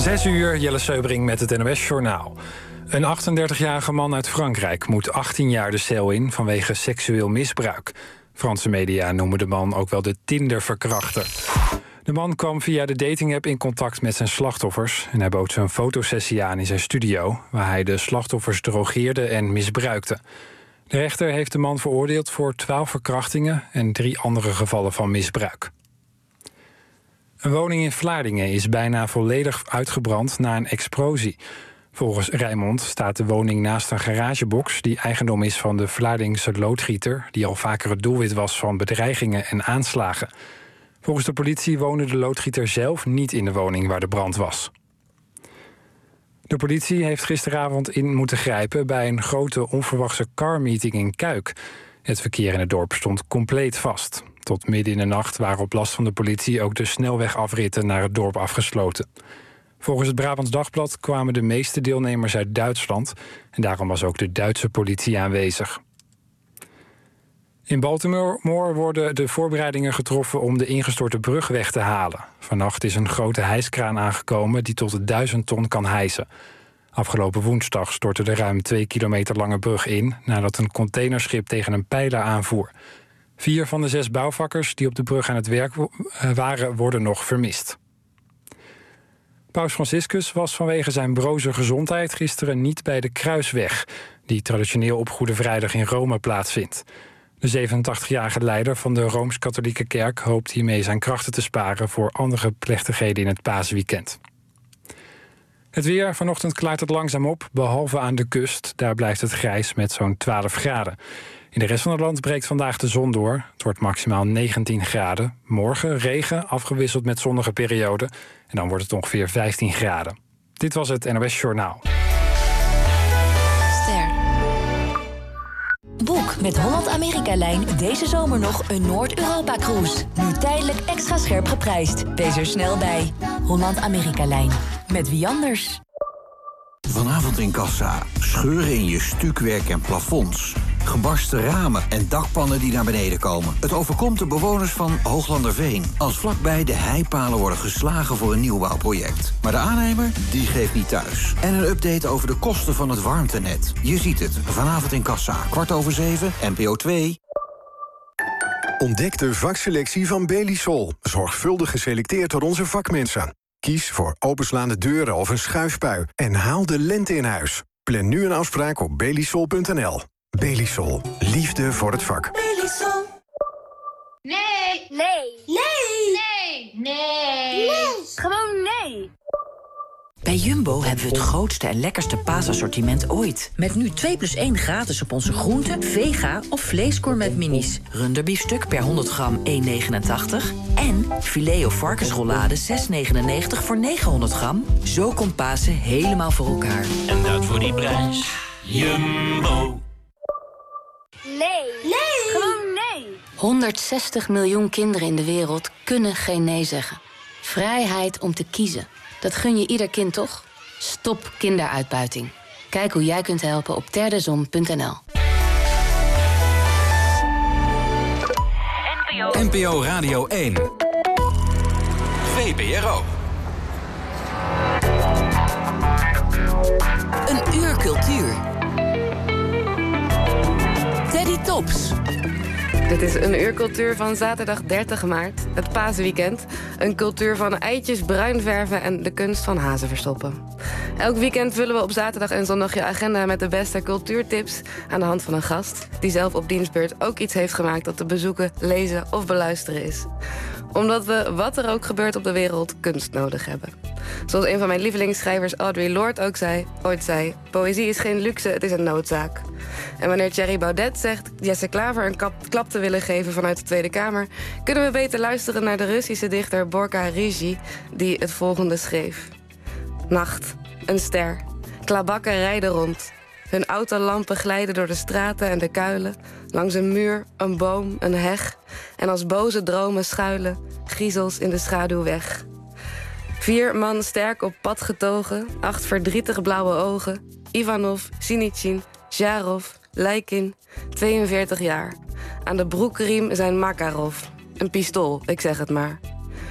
6 uur, Jelle Seubring met het NOS-journaal. Een 38-jarige man uit Frankrijk moet 18 jaar de cel in vanwege seksueel misbruik. Franse media noemen de man ook wel de Tinder-verkrachter. De man kwam via de datingapp in contact met zijn slachtoffers en hij bood ze een fotosessie aan in zijn studio, waar hij de slachtoffers drogeerde en misbruikte. De rechter heeft de man veroordeeld voor 12 verkrachtingen en 3 andere gevallen van misbruik. Een woning in Vlaardingen is bijna volledig uitgebrand na een explosie. Volgens Rijnmond staat de woning naast een garagebox die eigendom is van de Vlaardingse loodgieter, die al vaker het doelwit was van bedreigingen en aanslagen. Volgens de politie woonde de loodgieter zelf niet in de woning waar de brand was. De politie heeft gisteravond in moeten grijpen bij een grote onverwachte carmeeting in Kuik. Het verkeer in het dorp stond compleet vast. Tot midden in de nacht waren op last van de politie ook de snelwegafritten naar het dorp afgesloten. Volgens het Brabants Dagblad kwamen de meeste deelnemers uit Duitsland en daarom was ook de Duitse politie aanwezig. In Baltimore worden de voorbereidingen getroffen om de ingestorte brug weg te halen. Vannacht is een grote hijskraan aangekomen die tot 1000 ton kan hijsen. Afgelopen woensdag stortte de ruim 2 kilometer lange brug in nadat een containerschip tegen een pijler aanvoer. 4 van de 6 bouwvakkers die op de brug aan het werk waren, worden nog vermist. Paus Franciscus was vanwege zijn broze gezondheid gisteren niet bij de Kruisweg, die traditioneel op Goede Vrijdag in Rome plaatsvindt. De 87-jarige leider van de Rooms-Katholieke Kerk hoopt hiermee zijn krachten te sparen voor andere plechtigheden in het paasweekend. Het weer, vanochtend klaart het langzaam op, behalve aan de kust. Daar blijft het grijs met zo'n 12 graden. In de rest van het land breekt vandaag de zon door. Het wordt maximaal 19 graden. Morgen regen, afgewisseld met zonnige perioden. En dan wordt het ongeveer 15 graden. Dit was het NOS Journaal. Ster. Boek met Holland-Amerika-lijn deze zomer nog een Noord-Europa-cruise. Nu tijdelijk extra scherp geprijsd. Wees er snel bij. Holland-Amerika-lijn. Met wie anders? Vanavond in Kassa. Scheuren in je stukwerk en plafonds. Gebarsten ramen en dakpannen die naar beneden komen. Het overkomt de bewoners van Hooglanderveen als vlakbij de heipalen worden geslagen voor een nieuwbouwproject. Maar de aannemer, die geeft niet thuis. En een update over de kosten van het warmtenet. Je ziet het, vanavond in Kassa. 7:15, NPO 2. Ontdek de vakselectie van Belisol. Zorgvuldig geselecteerd door onze vakmensen. Kies voor openslaande deuren of een schuifpui en haal de lente in huis. Plan nu een afspraak op belisol.nl. Belisol. Liefde voor het vak. Belisol. Nee. Nee. Nee. Nee. Nee. Nee. Gewoon nee. Bij Jumbo hebben we het grootste en lekkerste paasassortiment ooit. Met nu 2+1 gratis op onze groente, vega of vleesgourmet minis. Runderbiefstuk per 100 gram 1,89. En filet of varkensrollade 6,99 voor 900 gram. Zo komt Pasen helemaal voor elkaar. En dat voor die prijs. Jumbo. Nee. Nee. Gewoon nee. 160 miljoen kinderen in de wereld kunnen geen nee zeggen. Vrijheid om te kiezen. Dat gun je ieder kind, toch? Stop kinderuitbuiting. Kijk hoe jij kunt helpen op terdezon.nl. NPO Radio 1. VPRO. Een uur cultuur. Teddy Tops. Dit is een uur cultuur van zaterdag 30 maart, het paasweekend. Een cultuur van eitjes, bruin verven en de kunst van hazen verstoppen. Elk weekend vullen we op zaterdag en zondag je agenda met de beste cultuurtips aan de hand van een gast die zelf op dienstbeurt ook iets heeft gemaakt dat te bezoeken, lezen of beluisteren is. Omdat we, wat er ook gebeurt op de wereld, kunst nodig hebben. Zoals een van mijn lievelingsschrijvers Audre Lorde ook ooit zei... poëzie is geen luxe, het is een noodzaak. En wanneer Thierry Baudet zegt Jesse Klaver een klap te willen geven vanuit de Tweede Kamer... kunnen we beter luisteren naar de Russische dichter Borka Rigi... die het volgende schreef. Nacht, een ster, klabakken rijden rond. Hun autolampen glijden door de straten en de kuilen. Langs een muur, een boom, een heg. En als boze dromen schuilen griezels in de schaduw weg. 4 man sterk op pad getogen, 8 verdrietig blauwe ogen. Ivanov, Sinichin, Zharov, Lijkin, 42 jaar. Aan de broekriem zijn Makarov. Een pistool, ik zeg het maar.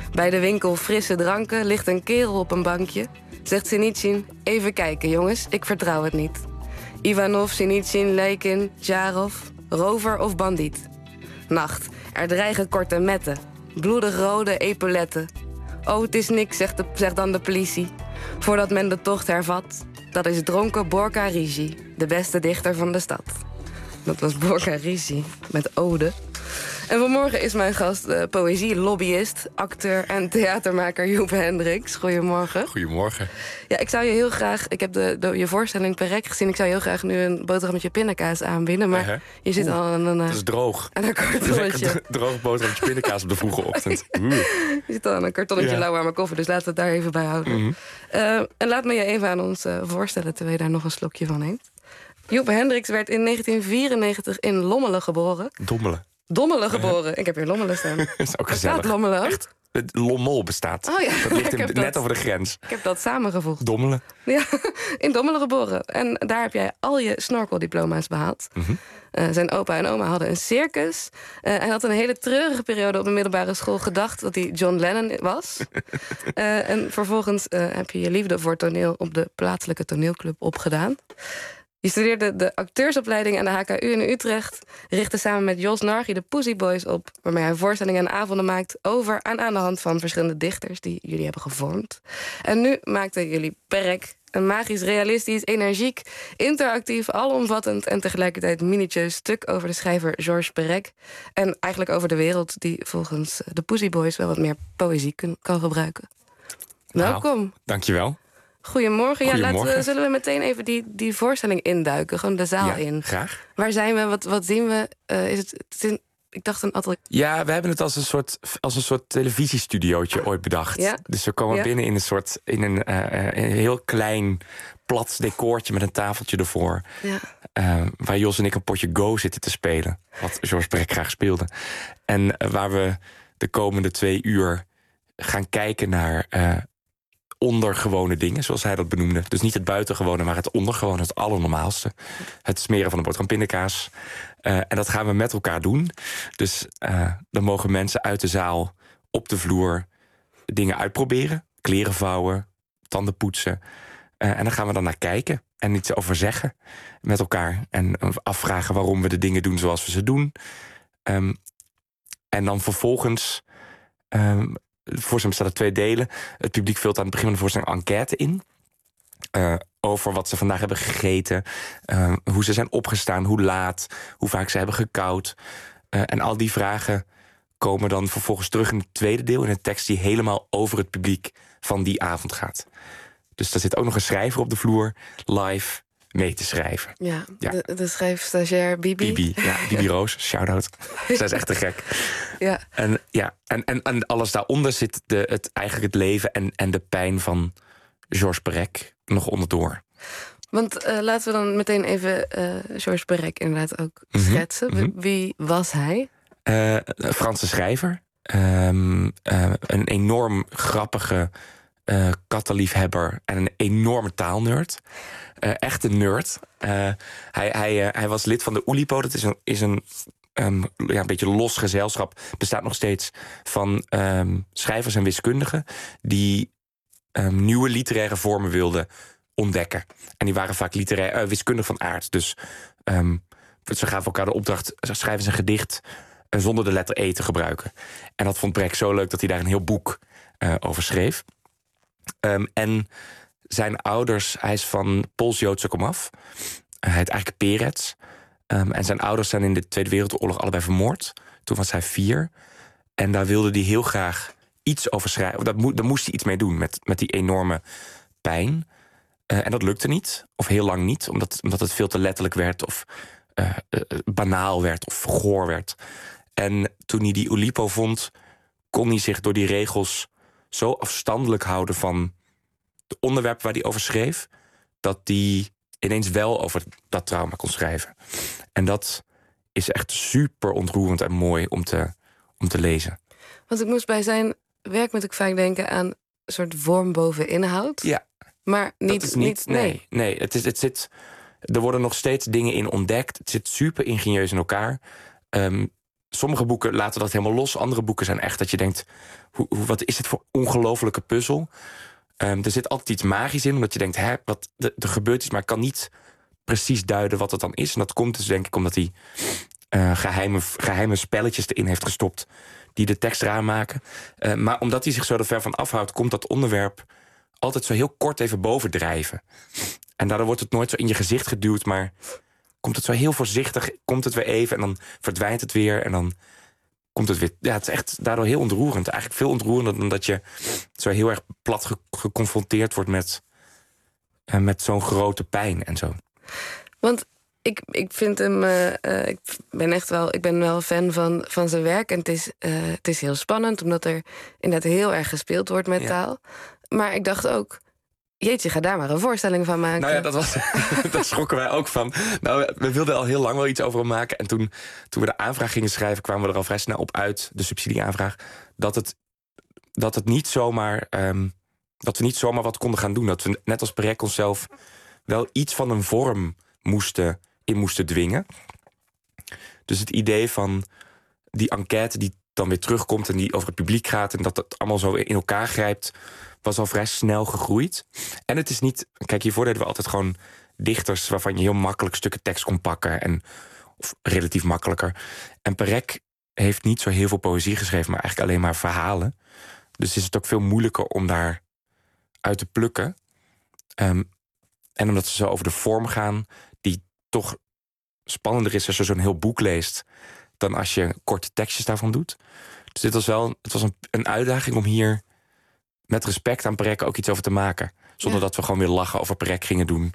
Bij de winkel frisse dranken ligt een kerel op een bankje. Zegt Sinitsyn, even kijken jongens, ik vertrouw het niet. Ivanov, Sinitsyn, Leikin, Jarov, rover of bandiet. Nacht, er dreigen korte metten. Bloedig rode epauletten. Oh, het is niks, zegt dan de politie. Voordat men de tocht hervat. Dat is dronken Borka Rigi, de beste dichter van de stad. Dat was Borka Rigi, met ode. En vanmorgen is mijn gast poëzie-lobbyist, acteur en theatermaker Joep Hendriks. Goedemorgen. Goedemorgen. Ja, ik zou je heel graag... Ik heb je voorstelling Perec gezien. Ik zou je heel graag nu een boterhammetje pindakaas aanbieden. Maar je zit al aan een... Het is droog. Aan een kartonnetje. Droog boterhammetje pindakaas op de vroege ochtend. Je zit al aan een kartonnetje lauwwarme koffie. Dus laten we het daar even bij houden. En laat me je even aan ons voorstellen... terwijl je daar nog een slokje van neemt. Joep Hendriks werd in 1994 in Lommelen geboren. Dommelen geboren. Ik heb hier Lommelen staan. Dat is ook gezellig. Bestaat Lommelen? Echt? Lommel bestaat. Oh ja. Dat ligt net over de grens. Ik heb dat samengevoegd. Dommelen. Ja, in Dommelen geboren. En daar heb jij al je snorkeldiploma's behaald. Zijn opa en oma hadden een circus. Hij had een hele treurige periode op de middelbare school gedacht... dat hij John Lennon was. En vervolgens heb je je liefde voor toneel... op de plaatselijke toneelclub opgedaan. Je studeerde de acteursopleiding aan de HKU in Utrecht... richtte samen met Jos Nargi de Pussy Boys op... waarmee hij voorstellingen en avonden maakt over... en aan de hand van verschillende dichters die jullie hebben gevormd. En nu maakten jullie Perec, een magisch, realistisch, energiek... interactief, alomvattend en tegelijkertijd minutieus stuk... over de schrijver Georges Perec. En eigenlijk over de wereld die volgens de Pussy Boys... wel wat meer poëzie kan gebruiken. Welkom. Dankjewel. Goedemorgen. Ja, zullen we meteen even die voorstelling induiken? Gewoon de zaal in. Graag. Waar zijn we? Wat zien we? Ik dacht een atelier. Ja, we hebben het als een soort televisiestudiootje ooit bedacht. Ja? Dus we komen binnen in een heel klein plat decoortje met een tafeltje ervoor. Ja. Waar Jos en ik een potje Go zitten te spelen. Wat Georges Perec graag speelde. En waar we de komende 2 uur gaan kijken naar... ondergewone dingen, zoals hij dat benoemde. Dus niet het buitengewone, maar het ondergewone, het allernormaalste. Het smeren van een boterham pindakaas. En dat gaan we met elkaar doen. Dus dan mogen mensen uit de zaal op de vloer dingen uitproberen. Kleren vouwen, tanden poetsen. En dan gaan we dan naar kijken en iets over zeggen met elkaar. En afvragen waarom we de dingen doen zoals we ze doen. En dan vervolgens... de voorstelling bestaat uit 2 delen. Het publiek vult aan het begin van de voorstelling een enquête in. Over wat ze vandaag hebben gegeten. Hoe ze zijn opgestaan, hoe laat. Hoe vaak ze hebben gekauwd. En al die vragen komen dan vervolgens terug in het tweede deel... in een tekst die helemaal over het publiek van die avond gaat. Dus daar zit ook nog een schrijver op de vloer, live mee te schrijven. Ja. De schrijfstagiair Bibi. Bibi Roos, shout-out. Zij is echt te gek. Ja. En alles daaronder zit eigenlijk het leven en de pijn van Georges Perec nog onderdoor. Want laten we dan meteen even Georges Perec inderdaad ook schetsen. Wie was hij? Een Franse schrijver. Een enorm grappige kattenliefhebber en een enorme taalnerd. Echt een nerd. Hij was lid van de Oulipo. Dat is een beetje los gezelschap. Bestaat nog steeds van schrijvers en wiskundigen... die nieuwe literaire vormen wilden ontdekken. En die waren vaak wiskundig van aard. Dus ze gaven elkaar de opdracht... schrijven ze een gedicht zonder de letter E te gebruiken. En dat vond Perec zo leuk dat hij daar een heel boek over schreef. En zijn ouders, hij is van Pools-Joodse komaf. Hij heet eigenlijk Perec. En zijn ouders zijn in de Tweede Wereldoorlog allebei vermoord. Toen was hij 4. En daar wilde hij heel graag iets over schrijven. Daar moest hij iets mee doen met die enorme pijn. En dat lukte niet, of heel lang niet. Omdat het veel te letterlijk werd, of banaal werd, of goor werd. En toen hij die Oulipo vond, kon hij zich door die regels zo afstandelijk houden van de onderwerpen waar hij over schreef, dat hij ineens wel over dat trauma kon schrijven. En dat is echt super ontroerend en mooi om te lezen. Want ik moest bij zijn werk moet ik vaak denken aan een soort vorm boven inhoud. Ja. Maar niet. Nee. Er worden nog steeds dingen in ontdekt. Het zit super ingenieus in elkaar. sommige boeken laten dat helemaal los. Andere boeken zijn echt dat je denkt... wat is dit voor ongelofelijke puzzel? Er zit altijd iets magisch in, omdat je denkt... er gebeurt iets, maar ik kan niet precies duiden wat het dan is. En dat komt dus denk ik omdat hij geheime spelletjes erin heeft gestopt... die de tekst raar maken. Maar omdat hij zich zo er ver van afhoudt... komt dat onderwerp altijd zo heel kort even bovendrijven. En daardoor wordt het nooit zo in je gezicht geduwd... maar komt het zo heel voorzichtig, komt het weer even... en dan verdwijnt het weer en dan komt het weer... Ja, het is echt daardoor heel ontroerend. Eigenlijk veel ontroerender dan dat je zo heel erg plat geconfronteerd wordt... met zo'n grote pijn en zo. Want ik vind hem... ik ben wel fan van zijn werk. En het is heel spannend, omdat er inderdaad heel erg gespeeld wordt met taal. Maar ik dacht ook... Jeetje, ga daar maar een voorstelling van maken. Nou ja, daar schrokken wij ook van. Nou, we wilden al heel lang wel iets over hem maken. En toen we de aanvraag gingen schrijven... kwamen we er al vrij snel op uit, de subsidieaanvraag... dat we niet zomaar wat konden gaan doen. Dat we net als Perec onszelf wel iets van een vorm moesten dwingen. Dus het idee van die enquête die dan weer terugkomt... en die over het publiek gaat... en dat het allemaal zo in elkaar grijpt... was al vrij snel gegroeid. En het is niet... Kijk, hiervoor deden we altijd gewoon dichters... waarvan je heel makkelijk stukken tekst kon pakken. Of relatief makkelijker. En Perec heeft niet zo heel veel poëzie geschreven... maar eigenlijk alleen maar verhalen. Dus is het ook veel moeilijker om daar uit te plukken. En omdat ze zo over de vorm gaan... die toch spannender is als je zo'n heel boek leest... dan als je korte tekstjes daarvan doet. Dus het was een uitdaging om hier... met respect aan Perec ook iets over te maken. Zonder dat we gewoon weer lachen over Perec gingen doen.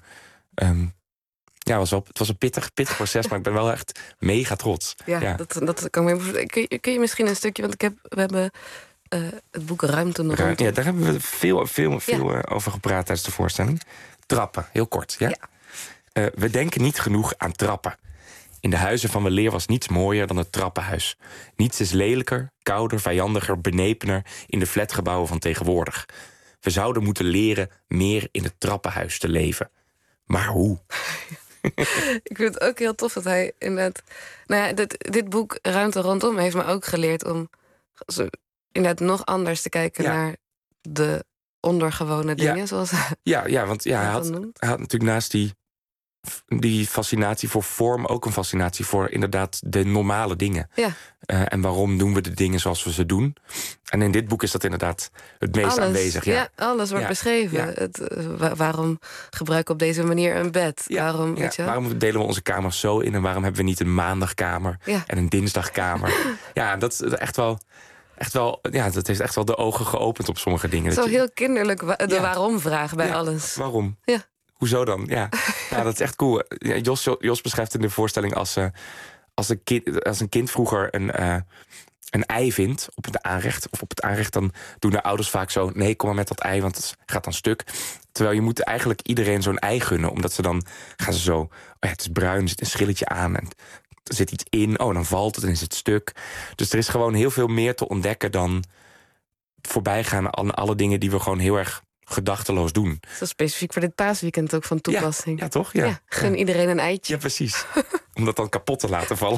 Het was een pittig proces, maar ik ben wel echt mega trots. Ja. Dat kan me. Kun je misschien een stukje... want we hebben het boek Ruimte nog. Ja, daar hebben we veel over gepraat tijdens de voorstelling. Trappen, heel kort. Ja? We denken niet genoeg aan trappen. In de huizen van weleer was niets mooier dan het trappenhuis. Niets is lelijker, kouder, vijandiger, benepener... in de flatgebouwen van tegenwoordig. We zouden moeten leren meer in het trappenhuis te leven. Maar hoe? Ik vind het ook heel tof dat hij inderdaad... Nou ja, dit boek Ruimte Rondom heeft me ook geleerd... om inderdaad nog anders te kijken naar de ondergewone dingen. Zoals want hij had natuurlijk naast die fascinatie voor vorm... ook een fascinatie voor inderdaad de normale dingen. Ja. En waarom doen we de dingen zoals we ze doen? En in dit boek is dat inderdaad het meest aanwezig. Ja, alles wordt beschreven. Ja. Waarom gebruiken we op deze manier een bed? Waarom delen we onze kamers zo in... en waarom hebben we niet een maandagkamer en een dinsdagkamer? Ja, dat is echt wel... dat heeft echt wel de ogen geopend op sommige dingen. Zo heel kinderlijk de waarom-vraag bij alles. Waarom? Ja. Hoezo dan? Ja, dat is echt cool. Ja, Jos beschrijft in de voorstelling als een kind vroeger een ei vindt op het aanrecht... dan doen de ouders vaak zo... nee, kom maar met dat ei, want het gaat dan stuk. Terwijl je moet eigenlijk iedereen zo'n ei gunnen... omdat ze dan gaan ze zo... het is bruin, er zit een schilletje aan... en er zit iets in, dan valt het en is het stuk. Dus er is gewoon heel veel meer te ontdekken... dan voorbijgaan aan alle dingen die we gewoon heel erg... gedachteloos doen. Zo specifiek voor dit paasweekend ook van toepassing. Ja toch? Ja. Gun iedereen een eitje. Ja, precies. Om dat dan kapot te laten vallen.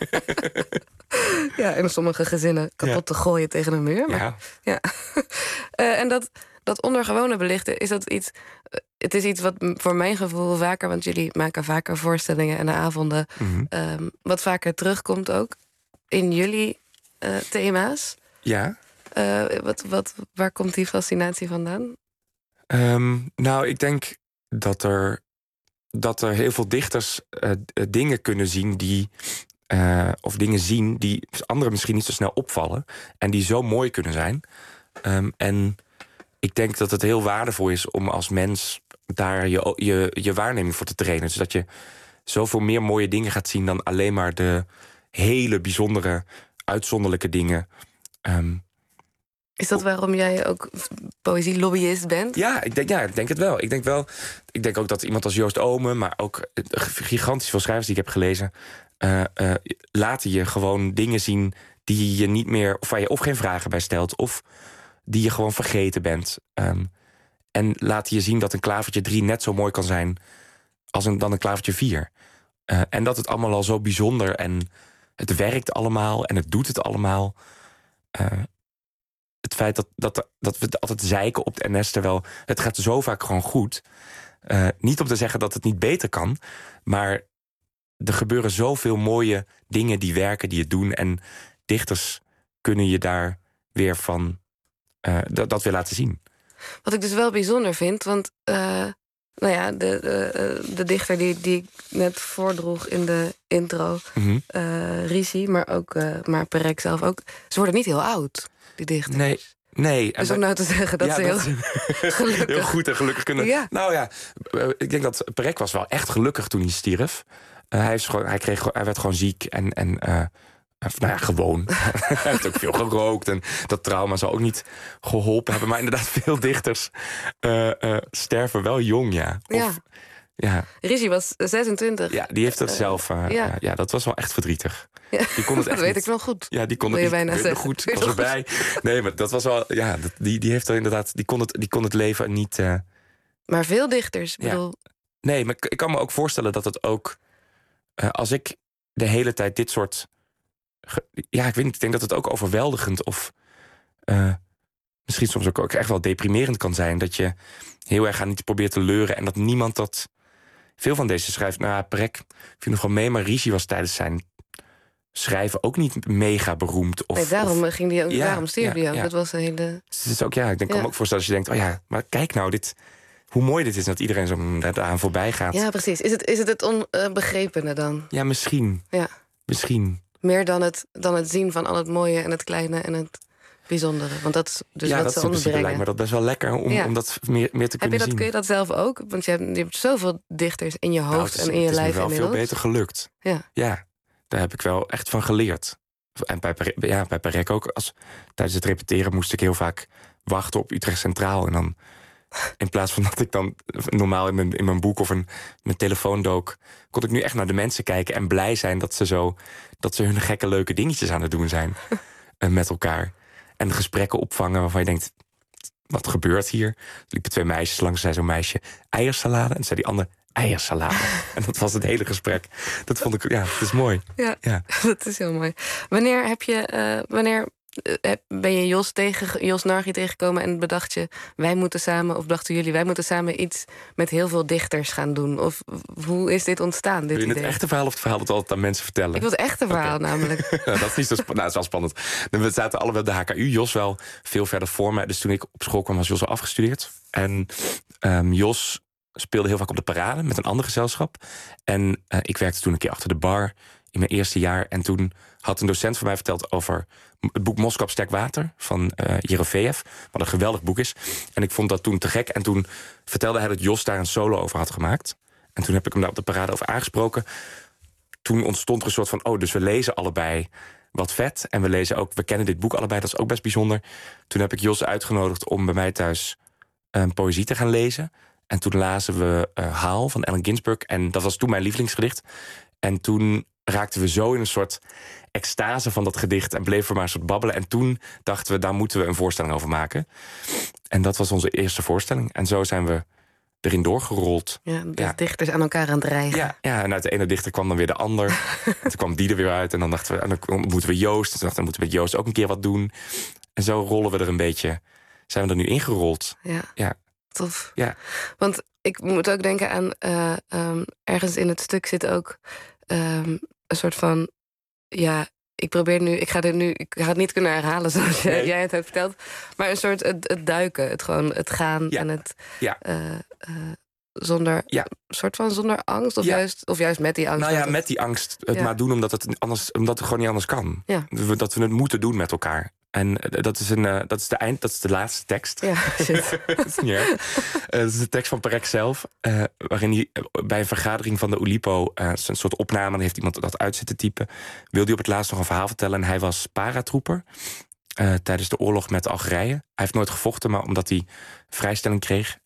Ja, en sommige gezinnen kapot te gooien tegen een muur. Maar, ja. En dat ondergewone belichten, is dat iets... Het is iets wat voor mijn gevoel vaker... want jullie maken vaker voorstellingen en avonden... wat vaker terugkomt ook in jullie thema's. Ja. Waar komt die fascinatie vandaan? Nou, ik denk dat er heel veel dichters dingen kunnen zien of dingen zien die anderen misschien niet zo snel opvallen en die zo mooi kunnen zijn. En ik denk dat het heel waardevol is om als mens daar je waarneming voor te trainen. Dus dat je zoveel meer mooie dingen gaat zien dan alleen maar de hele bijzondere, uitzonderlijke dingen. Is dat waarom jij ook poëzie-lobbyist bent? Ja, ik denk het wel. Ik denk ook dat iemand als Joost Omen, maar ook gigantisch veel schrijvers die ik heb gelezen, laten je gewoon dingen zien die je niet meer, of waar je of geen vragen bij stelt, of die je gewoon vergeten bent. En laten je zien dat een klavertje 3 net zo mooi kan zijn als dan een klavertje 4. En dat het allemaal al zo bijzonder en het werkt allemaal en het doet het allemaal. Het feit dat we altijd zeiken op de NS, terwijl het gaat zo vaak gewoon goed. Niet om te zeggen dat het niet beter kan, maar er gebeuren zoveel mooie dingen die werken, die het doen. En dichters kunnen je daar weer van dat weer laten zien. Wat ik dus wel bijzonder vind, want de dichter die ik net voordroeg in de intro, Ricci, maar Perec zelf ook, ze worden niet heel oud, die dichters. Nee. Dus om nou te zeggen dat ze heel gelukkig... heel goed en gelukkig kunnen... Ja. Nou ja, ik denk dat Perec was wel echt gelukkig toen hij stierf. Hij werd gewoon ziek en gewoon. Hij heeft ook veel gerookt en dat trauma zal ook niet geholpen hebben. Maar inderdaad, veel dichters sterven wel jong, ja. Ja. Ricci was 26. Ja, die heeft dat zelf... Ja, dat was wel echt verdrietig. Ja, die kon het echt dat weet ik nog goed. Ja, die kon het niet bijna zeggen. goed. Ik was erbij. Nee, maar dat was wel... Ja, die heeft er inderdaad... Die kon het leven niet... Maar veel dichters, bedoel... Nee, maar ik kan me ook voorstellen dat het ook... als ik de hele tijd dit soort... Ja, ik weet niet. Ik denk dat het ook overweldigend of... misschien soms ook echt wel deprimerend kan zijn. Dat je heel erg aan iets probeert te leuren en dat niemand dat... Veel van deze schrijft... Nou, Perec viel nog wel mee, maar Ricci was tijdens zijn schrijven ook niet mega beroemd. Daarom ging die ook, daarom stierf die ook. Ja. Dat was een hele... Dus het is ook, ik kan me ook voorstellen als je denkt... oh ja, maar kijk nou, hoe mooi dit is dat iedereen zo daaraan voorbij gaat. Ja, precies. Is het onbegrepene dan? Ja, misschien. Ja. Misschien. Meer dan het zien van al het mooie en het kleine en het bijzondere. Want dat is dus wat ze onderbrengen. Lijkt me dat best wel lekker om dat meer te kunnen zien. Kun je dat zelf ook? Want je hebt zoveel dichters in je hoofd en in je lijf. Het is me wel veel beter gelukt. Ja, daar heb ik wel echt van geleerd. En bij Perec ook. Tijdens het repeteren moest ik heel vaak wachten op Utrecht Centraal. En dan, in plaats van dat ik dan normaal in mijn boek of in mijn telefoon dook, kon ik nu echt naar de mensen kijken en blij zijn dat ze hun gekke leuke dingetjes aan het doen zijn met elkaar. En gesprekken opvangen waarvan je denkt, wat gebeurt hier? Er liepen 2 meisjes langs, zei zo'n meisje eiersalade. En zei die andere eiersalade. En dat was het hele gesprek. Dat vond ik, het is mooi. Ja, dat is heel mooi. Wanneer ben je Jos Nargi tegengekomen en bedacht je, dachten jullie, wij moeten samen iets met heel veel dichters gaan doen? Of hoe is dit ontstaan, dit idee? Wil je het echte verhaal of het verhaal dat altijd aan mensen vertellen? Ik wil het echte verhaal namelijk. Dat is niet zo spannend. Dat is wel spannend. We zaten allebei op de HKU, Jos wel veel verder voor me. Dus toen ik op school kwam was Jos al afgestudeerd. En Jos speelde heel vaak op de parade met een ander gezelschap. En ik werkte toen een keer achter de bar in mijn eerste jaar. En toen had een docent van mij verteld over het boek Moskou op sterk water van Jerofeev. Wat een geweldig boek is. En ik vond dat toen te gek. En toen vertelde hij dat Jos daar een solo over had gemaakt. En toen heb ik hem daar op de parade over aangesproken. Toen ontstond er een soort van, dus we lezen allebei wat vet. En we kennen dit boek allebei, dat is ook best bijzonder. Toen heb ik Jos uitgenodigd om bij mij thuis poëzie te gaan lezen. En toen lazen we Haal van Allen Ginsberg. En dat was toen mijn lievelingsgedicht. En toen raakten we zo in een soort extase van dat gedicht en bleven we maar een soort babbelen. En toen dachten we, daar moeten we een voorstelling over maken. En dat was onze eerste voorstelling. En zo zijn we erin doorgerold. Ja, dichters aan elkaar aan het rijgen. Ja, en uit de ene dichter kwam dan weer de ander. En toen kwam die er weer uit. En dan dachten we, dan ontmoeten we Joost. En toen dachten we, moeten we met Joost ook een keer wat doen. En zo rollen we er een beetje, zijn we er nu ingerold. Ja. Tof. Ja. Want ik moet ook denken aan, ergens in het stuk zit ook een soort van, ik ga het niet kunnen herhalen zoals jij het hebt verteld, maar een soort het duiken, het gaan en het zonder angst of juist met die angst. Met die angst het maar doen omdat het gewoon niet anders kan. Ja. Dat we het moeten doen met elkaar. En dat is de laatste tekst. Ja, shit. Dat is niet erg. Dat is de tekst van Perec zelf. Waarin hij bij een vergadering van de Oulipo, een soort opname, dan heeft iemand dat uit zitten typen, wil hij op het laatst nog een verhaal vertellen. En hij was paratrooper tijdens de oorlog met Algerije. Hij heeft nooit gevochten, maar omdat hij vrijstelling kreeg.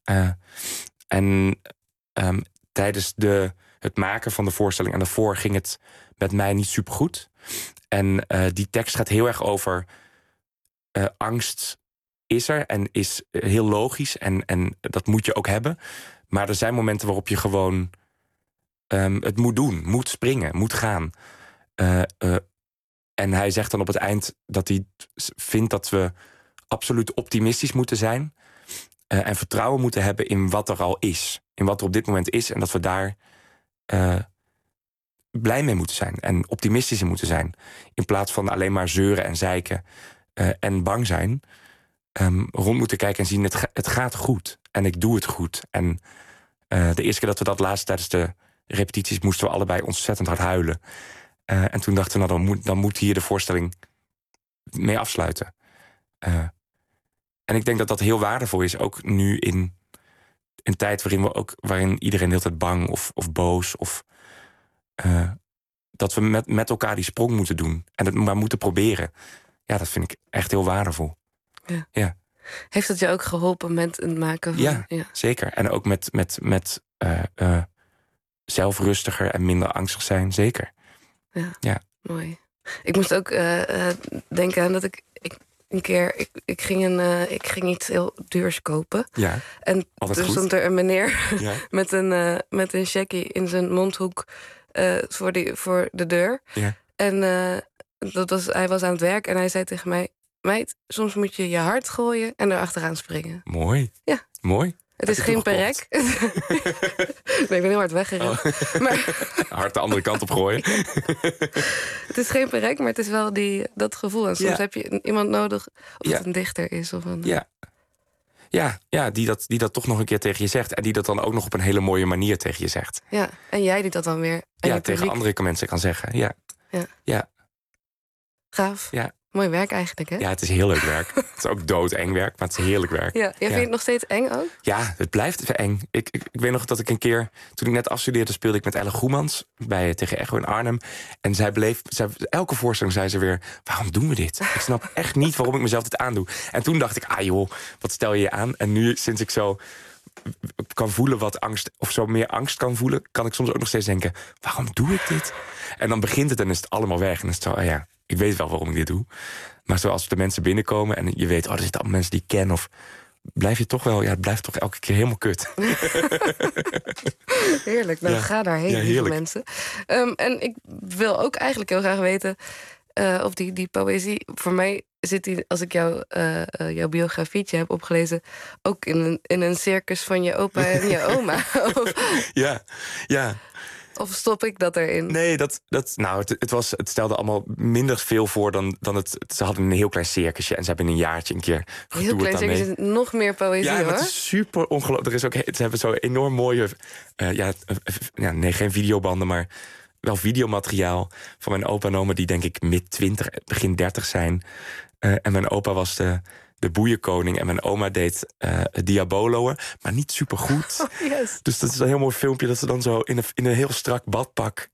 Tijdens het maken van de voorstelling en daarvoor ging het met mij niet supergoed. En die tekst gaat heel erg over angst is er en is heel logisch en dat moet je ook hebben. Maar er zijn momenten waarop je gewoon het moet doen, moet springen, moet gaan. En hij zegt dan op het eind dat hij vindt dat we absoluut optimistisch moeten zijn. En vertrouwen moeten hebben in wat er al is. In wat er op dit moment is. En dat we daar blij mee moeten zijn. En optimistisch in moeten zijn. In plaats van alleen maar zeuren en zeiken. En bang zijn. Rond moeten kijken en zien, het gaat goed. En ik doe het goed. En de eerste keer dat we dat laatst tijdens de repetities... moesten we allebei ontzettend hard huilen. En toen dachten we, nou, dan moet hier de voorstelling mee afsluiten. En ik denk dat dat heel waardevol is. Ook nu in een tijd waarin iedereen de hele tijd bang of boos... of dat we met elkaar die sprong moeten doen. En het maar moeten proberen. Ja, dat vind ik echt heel waardevol. Ja. Heeft dat je ook geholpen met het maken van... Ja, zeker. En ook met zelf rustiger en minder angstig zijn, zeker. Ja. Mooi. Ik moest ook denken aan dat ik een keer... Ik ging iets heel duurs kopen. Ja, en toen stond er een meneer met een checkie in zijn mondhoek voor de deur. Ja. En hij was aan het werk en hij zei tegen mij... Meid, soms moet je je hart gooien en erachteraan springen. Mooi. Ja. Mooi. Het is geen perek. Nee, ik ben heel hard weggerend. Maar... Hard de andere kant op gooien. Het is geen perek, maar het is wel dat gevoel. En soms heb je iemand nodig, of het een dichter is. Of een... Ja, die dat toch nog een keer tegen je zegt. En die dat dan ook nog op een hele mooie manier tegen je zegt. Ja, en jij die dat dan weer... tegen andere mensen kan zeggen. Ja. Gaaf. Ja. Mooi werk eigenlijk, hè? Ja, het is heel leuk werk. Het is ook doodeng werk, maar het is heerlijk werk. Ja, vind je het nog steeds eng ook? Ja, het blijft eng. Ik weet nog dat ik een keer, toen ik net afstudeerde... speelde ik met Elle Goemans tegen Echo in Arnhem. En elke voorstelling zei ze weer... waarom doen we dit? Ik snap echt niet waarom ik mezelf dit aandoe. En toen dacht ik, joh, wat stel je je aan? En nu, sinds ik zo kan voelen wat angst... of zo meer angst kan voelen... kan ik soms ook nog steeds denken, waarom doe ik dit? En dan begint het en is het allemaal weg. En dan is het zo, ik weet wel waarom ik dit doe. Maar zoals de mensen binnenkomen en je weet... er zitten allemaal mensen die ik ken... of blijf je toch wel... het blijft toch elke keer helemaal kut. Heerlijk, nou ga daarheen, lieve mensen. En ik wil ook eigenlijk heel graag weten... of die poëzie... Voor mij zit die, als ik jouw biografietje heb opgelezen... ook in een circus van je opa en je oma. Ja. Of stop ik dat erin? Nee, het stelde allemaal minder veel voor dan het... Ze hadden een heel klein circusje en ze hebben een jaartje een keer getoerd. Heel klein circusje, nog meer poëzie, hoor. Ja, het is super ongelooflijk. Ze hebben zo enorm mooie... geen videobanden, maar wel videomateriaal... van mijn opa en oma die denk ik mid-20, begin 30 zijn. En mijn opa was de boeienkoning en mijn oma deed Diabolo'en, maar niet super goed. Oh, yes. Dus dat is een heel mooi filmpje dat ze dan zo in een heel strak badpak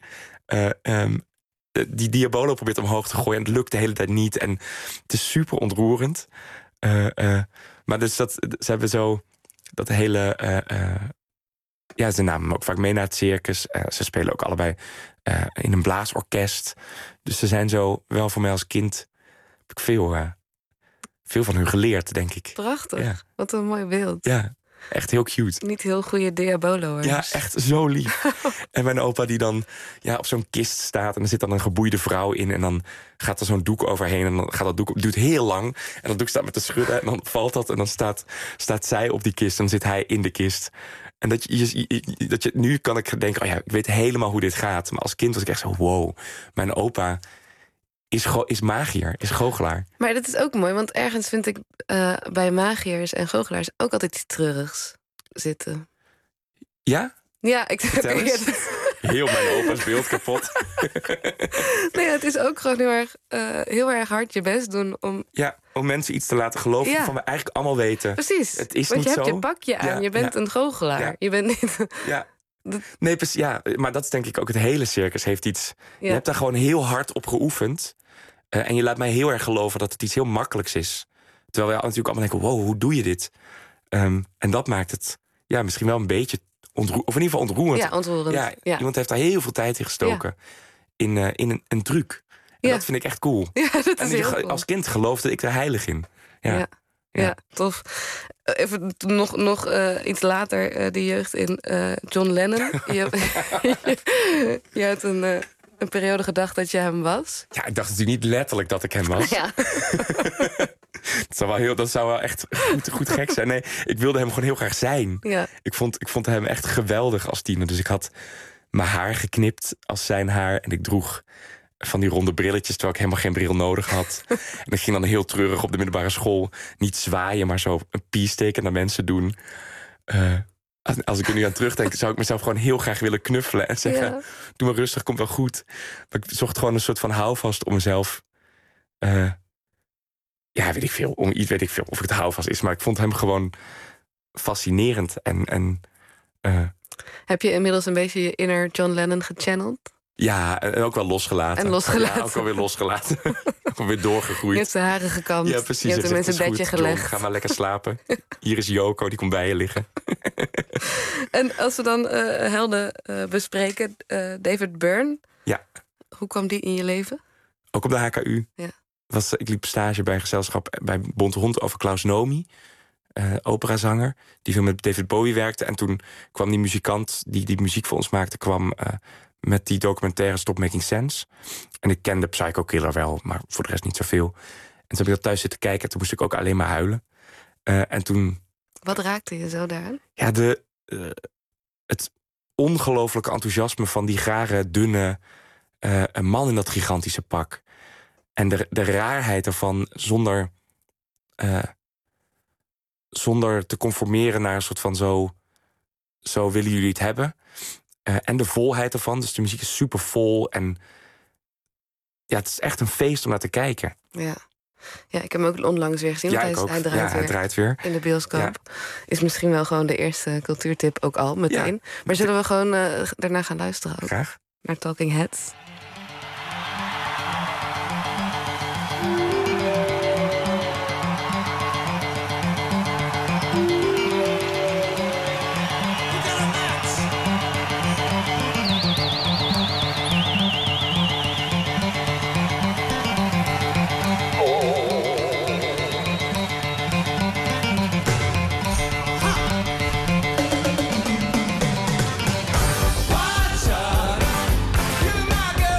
die Diabolo probeert omhoog te gooien en het lukt de hele tijd niet. En het is super ontroerend. Maar dus ze hebben zo dat hele... ze namen hem ook vaak mee naar het circus. Ze spelen ook allebei in een blaasorkest. Dus ze zijn zo, wel voor mij als kind, heb ik veel van hun geleerd, denk ik. Prachtig. Ja. Wat een mooi beeld. Ja, echt heel cute. Niet heel goede Diabolo'ers. Ja, echt zo lief. En mijn opa die dan op zo'n kist staat... en er zit dan een geboeide vrouw in... en dan gaat er zo'n doek overheen... en dan gaat dat doek, duurt heel lang... en dat doek staat met te schudden... en dan valt dat en dan staat zij op die kist... en dan zit hij in de kist... En nu kan ik denken, ik weet helemaal hoe dit gaat. Maar als kind was ik echt zo, wow, mijn opa is magier, is goochelaar. Maar dat is ook mooi, want ergens vind ik bij magiërs en goochelaars ook altijd iets treurigs zitten. Ja? Ja, ik heel mijn opa's beeld kapot. Nee, het is ook gewoon heel erg hard je best doen om... Ja, om mensen iets te laten geloven van we eigenlijk allemaal weten. Precies, het is want niet je hebt je pakje aan, je bent een goochelaar. Ja. Je bent niet... Ja. Nee, maar dat is denk ik ook het hele circus heeft iets... Je hebt daar gewoon heel hard op geoefend. En je laat mij heel erg geloven dat het iets heel makkelijks is. Terwijl we natuurlijk allemaal denken, wow, hoe doe je dit? En dat maakt het misschien wel een beetje... of in ieder geval ontroerend. Ja, ontroerend. Ja. Iemand heeft daar heel veel tijd in gestoken. In een truc. En dat vind ik echt cool. Ja, dat is heel cool. Als kind geloofde ik er heilig in. Ja, tof. Even nog iets later de jeugd in John Lennon. Je had een periode gedacht dat je hem was? Ja, ik dacht natuurlijk niet letterlijk dat ik hem was. Ja. Dat zou wel echt goed gek zijn. Nee, ik wilde hem gewoon heel graag zijn. Ja. Ik vond hem echt geweldig als tiener. Dus ik had mijn haar geknipt als zijn haar. En ik droeg van die ronde brilletjes, terwijl ik helemaal geen bril nodig had. En ik ging dan heel treurig op de middelbare school niet zwaaien, maar zo een peace teken naar mensen doen. Als ik er nu aan terugdenk, zou ik mezelf gewoon heel graag willen knuffelen en zeggen: ja. Doe maar rustig, komt wel goed. Maar ik zocht gewoon een soort van houvast om mezelf. Ja, weet ik veel. Weet ik veel of het houvast is, maar ik vond hem gewoon fascinerend. Heb je inmiddels een beetje je inner John Lennon gechanneld? Ja, en ook wel losgelaten. En losgelaten. Ja, ook alweer losgelaten. Ook weer doorgegroeid. Je hebt zijn haren gekamd. Ja, precies. Je hebt hem in zijn bedje gelegd. John, ga maar lekker slapen. Hier is Yoko, die komt bij je liggen. En als we dan helden bespreken, David Byrne. Ja. Hoe kwam die in je leven? Ook op de HKU. Ja. Ik liep stage bij een gezelschap bij Bonte Hond over Klaus Nomi. Operazanger, die veel met David Bowie werkte. En toen kwam die muzikant die muziek voor ons maakte, kwam met die documentaire Stop Making Sense. En ik kende Psycho Killer wel, maar voor de rest niet zoveel. En toen heb ik dat thuis zitten kijken en toen moest ik ook alleen maar huilen. En toen... Wat raakte je zo daaraan? Ja, het ongelooflijke enthousiasme van die rare, dunne man in dat gigantische pak. En de raarheid ervan zonder te conformeren naar een soort van zo willen jullie het hebben. En de volheid ervan. Dus de muziek is super vol. En ja, het is echt een feest om naar te kijken. Ja, ik heb hem ook onlangs weer gezien. Ja, hij draait weer in de bioscoop. Ja. Is misschien wel gewoon de eerste cultuurtip ook al meteen. Ja. Maar zullen we gewoon daarna gaan luisteren ook? Graag. Naar Talking Heads. Watch out, you're my girl.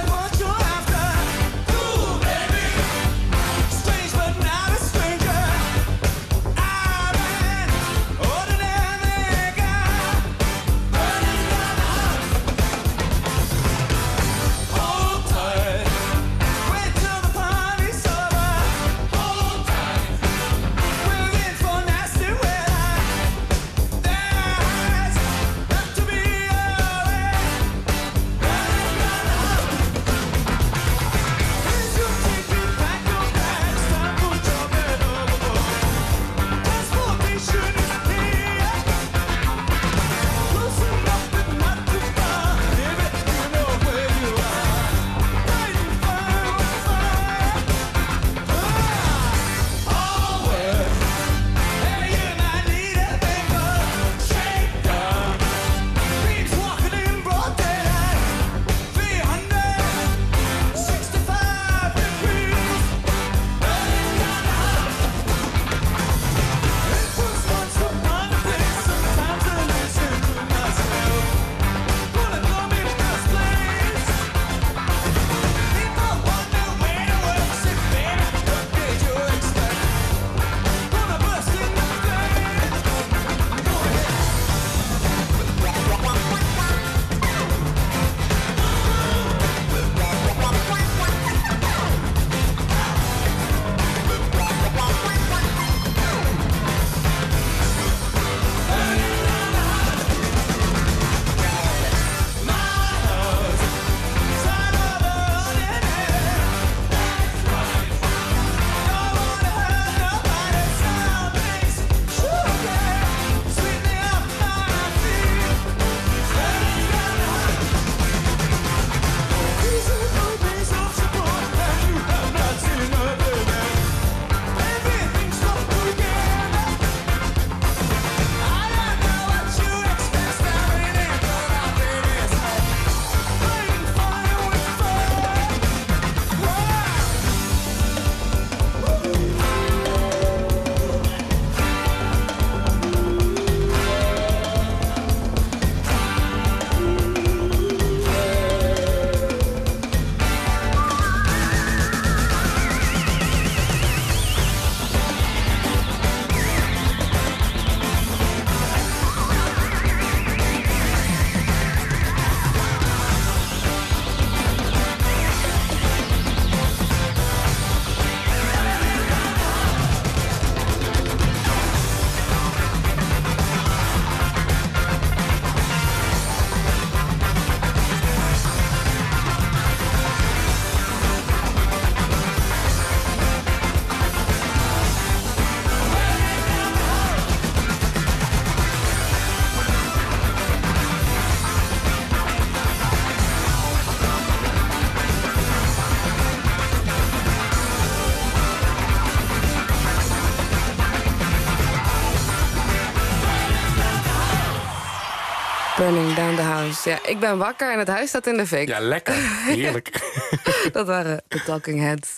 Burning Down the House. Ja, ik ben wakker en het huis staat in de fik. Ja, lekker. Heerlijk. Dat waren de Talking Heads.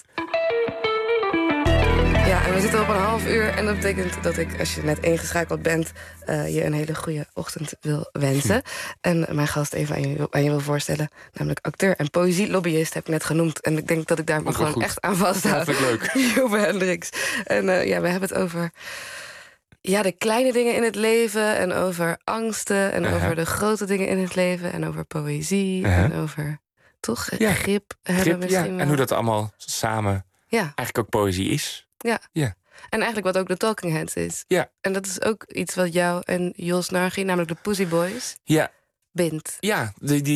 Ja, en we zitten op een half uur. En dat betekent dat ik, als je net ingeschakeld bent, je een hele goede ochtend wil wensen. En mijn gast even aan je wil voorstellen. Namelijk acteur en poëzielobbyist heb ik net genoemd. En ik denk dat ik daar me gewoon goed. echt aan vasthoud. Ja, vind ik leuk. Jobe Hendricks. En we hebben het over de kleine dingen in het leven. En over angsten. En over de grote dingen in het leven. En over poëzie. En over, toch, grip hebben misschien wel. En hoe dat allemaal samen eigenlijk ook poëzie is. Ja. En eigenlijk wat ook de Talking Heads is. Ja. En dat is ook iets wat jou en Jos Nargi, namelijk de Pussy Boys, bindt. Ja,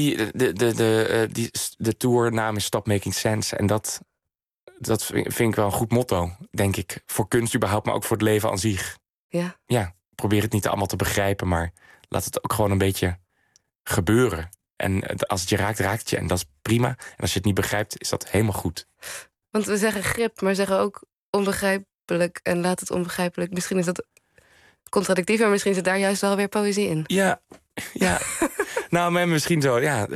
de tournaam is Stop Making Sense. En dat vind ik wel een goed motto, denk ik. Voor kunst überhaupt, maar ook voor het leven aan zich. Ja. Ja, probeer het niet allemaal te begrijpen, maar laat het ook gewoon een beetje gebeuren. En als het je raakt, raakt het je. En dat is prima. En als je het niet begrijpt, is dat helemaal goed. Want we zeggen grip, maar zeggen ook onbegrijpelijk en laat het onbegrijpelijk. Misschien is dat contradictief, maar misschien zit daar juist wel weer poëzie in. Ja. Nou, maar misschien zo. Ja,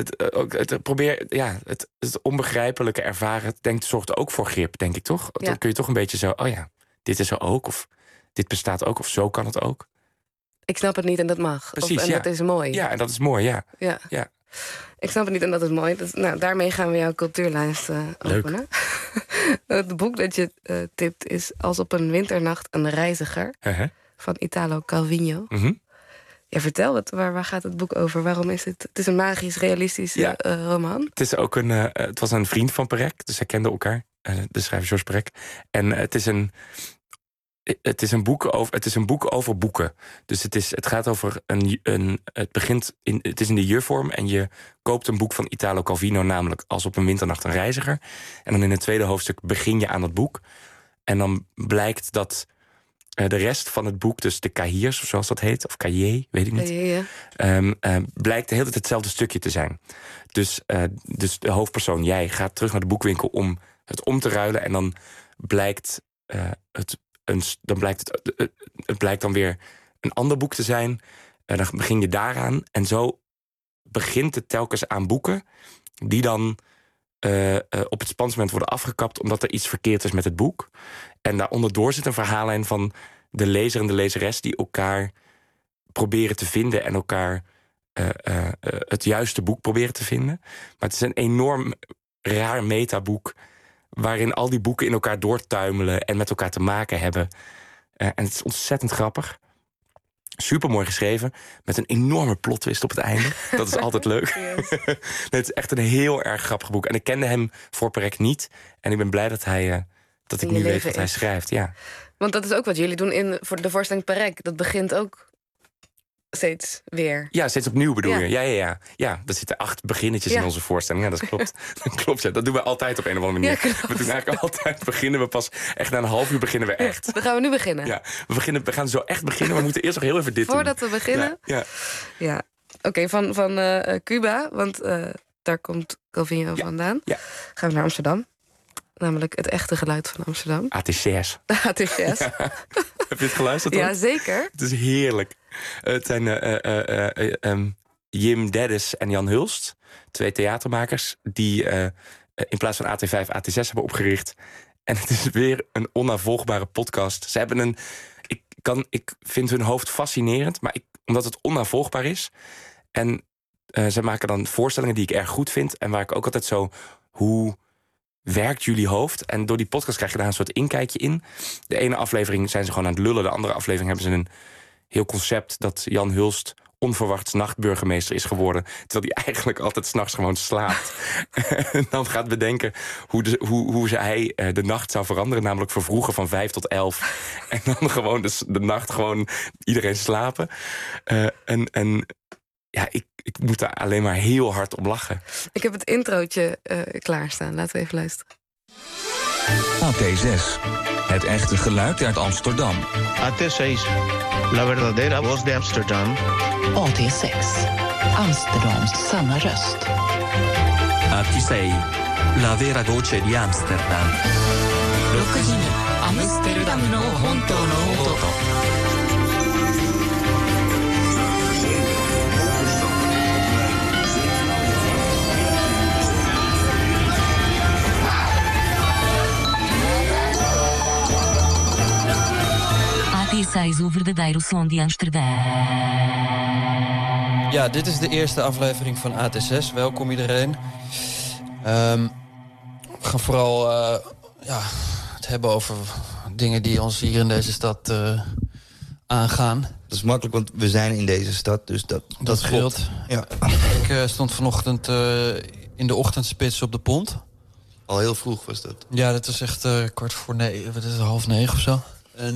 het onbegrijpelijke ervaren zorgt ook voor grip, denk ik toch? Dan kun je toch een beetje zo, dit is er ook, of dit bestaat ook, of zo kan het ook. Ik snap het niet en dat mag. Precies, en dat is mooi. Ja, en dat is mooi, ja. Ik snap het niet en dat is mooi. Daarmee gaan we jouw cultuurlijst openen. Het boek dat je tipt is Als op een winternacht een reiziger. Van Italo Calvino. Ja, vertel, waar gaat het boek over? Waarom is het? Het is een magisch, realistische roman. Het is ook het was een vriend van Perec, dus zij kenden elkaar. De schrijver Georges Perec. En het is een boek over boeken. Dus het gaat over het is in de je-vorm en je koopt een boek van Italo Calvino, namelijk Als op een winternacht een reiziger. En dan in het tweede hoofdstuk begin je aan dat boek. En dan blijkt dat de rest van het boek, dus de cahiers, of zoals dat heet, of cahier, weet ik niet, blijkt de hele tijd hetzelfde stukje te zijn. Dus de hoofdpersoon, jij, gaat terug naar de boekwinkel om het om te ruilen. En dan blijkt het blijkt dan weer een ander boek te zijn. Dan begin je daaraan. En zo begint het telkens aan boeken die dan op het spansmoment worden afgekapt omdat er iets verkeerd is met het boek. En daaronderdoor zit een verhaallijn van de lezer en de lezeres die elkaar proberen te vinden en elkaar het juiste boek proberen te vinden. Maar het is een enorm raar metaboek waarin al die boeken in elkaar doortuimelen en met elkaar te maken hebben. En het is ontzettend grappig. Supermooi geschreven, met een enorme plot twist op het einde. Dat is altijd leuk. Yes. Het is echt een heel erg grappig boek. En ik kende hem voor Perec niet. En ik ben blij dat ik nu weet wat hij schrijft. Ja. Want dat is ook wat jullie doen voor de voorstelling Perec. Dat begint ook steeds weer. Ja, steeds opnieuw bedoel je. Ja. Ja, er zitten 8 beginnetjes in onze voorstelling. Ja, dat klopt. Dat klopt, ja. Dat doen we altijd op een of andere manier. We doen eigenlijk altijd beginnen we pas echt na een half uur beginnen we echt. Dan gaan we nu beginnen. Ja, we gaan zo echt beginnen. We moeten eerst nog heel even dit Voordat doen. We beginnen? Ja. Oké, van Cuba, want daar komt Calvino vandaan. Ja. Gaan we naar Amsterdam. Namelijk het echte geluid van Amsterdam. AT6. AT6. Ja. Heb je het geluisterd? Ja, zeker. Het is heerlijk. Het zijn Jim Deddes en Jan Hulst, 2 theatermakers, die in plaats van AT5 AT6 hebben opgericht. En het is weer een onnavolgbare podcast. Ze hebben ik vind hun hoofd fascinerend, maar omdat het onnavolgbaar is. En ze maken dan voorstellingen die ik erg goed vind en waar ik ook altijd zo, hoe werkt jullie hoofd? En door die podcast krijg je daar een soort inkijkje in. De ene aflevering zijn ze gewoon aan het lullen. De andere aflevering hebben ze een heel concept dat Jan Hulst onverwachts nachtburgemeester is geworden, terwijl hij eigenlijk altijd 's nachts gewoon slaapt. En dan gaat bedenken hoe hij de nacht zou veranderen, namelijk vervroegen van 5 tot 11. En dan gewoon de nacht gewoon iedereen slapen. Ja, ik moet daar alleen maar heel hard om lachen. Ik heb het introotje klaarstaan. Laten we even luisteren. AT6. Het echte geluid uit Amsterdam. AT6. La verdadera voz de Amsterdam. AT6. Amsterdams sanna röst. AT6. La vera voce di Amsterdam. 62. Amsterdam no hontou no ototo. verdadeiro som de Amsterdam. Ja, dit is de eerste aflevering van AT6. Welkom iedereen. We gaan vooral het hebben over dingen die ons hier in deze stad aangaan. Dat is makkelijk, want we zijn in deze stad, dus dat scheelt. Ja. Ik stond vanochtend in de ochtendspits op de Pont. Al heel vroeg was dat? Ja, dat was echt 8:45, wat is het, 8:30 of zo.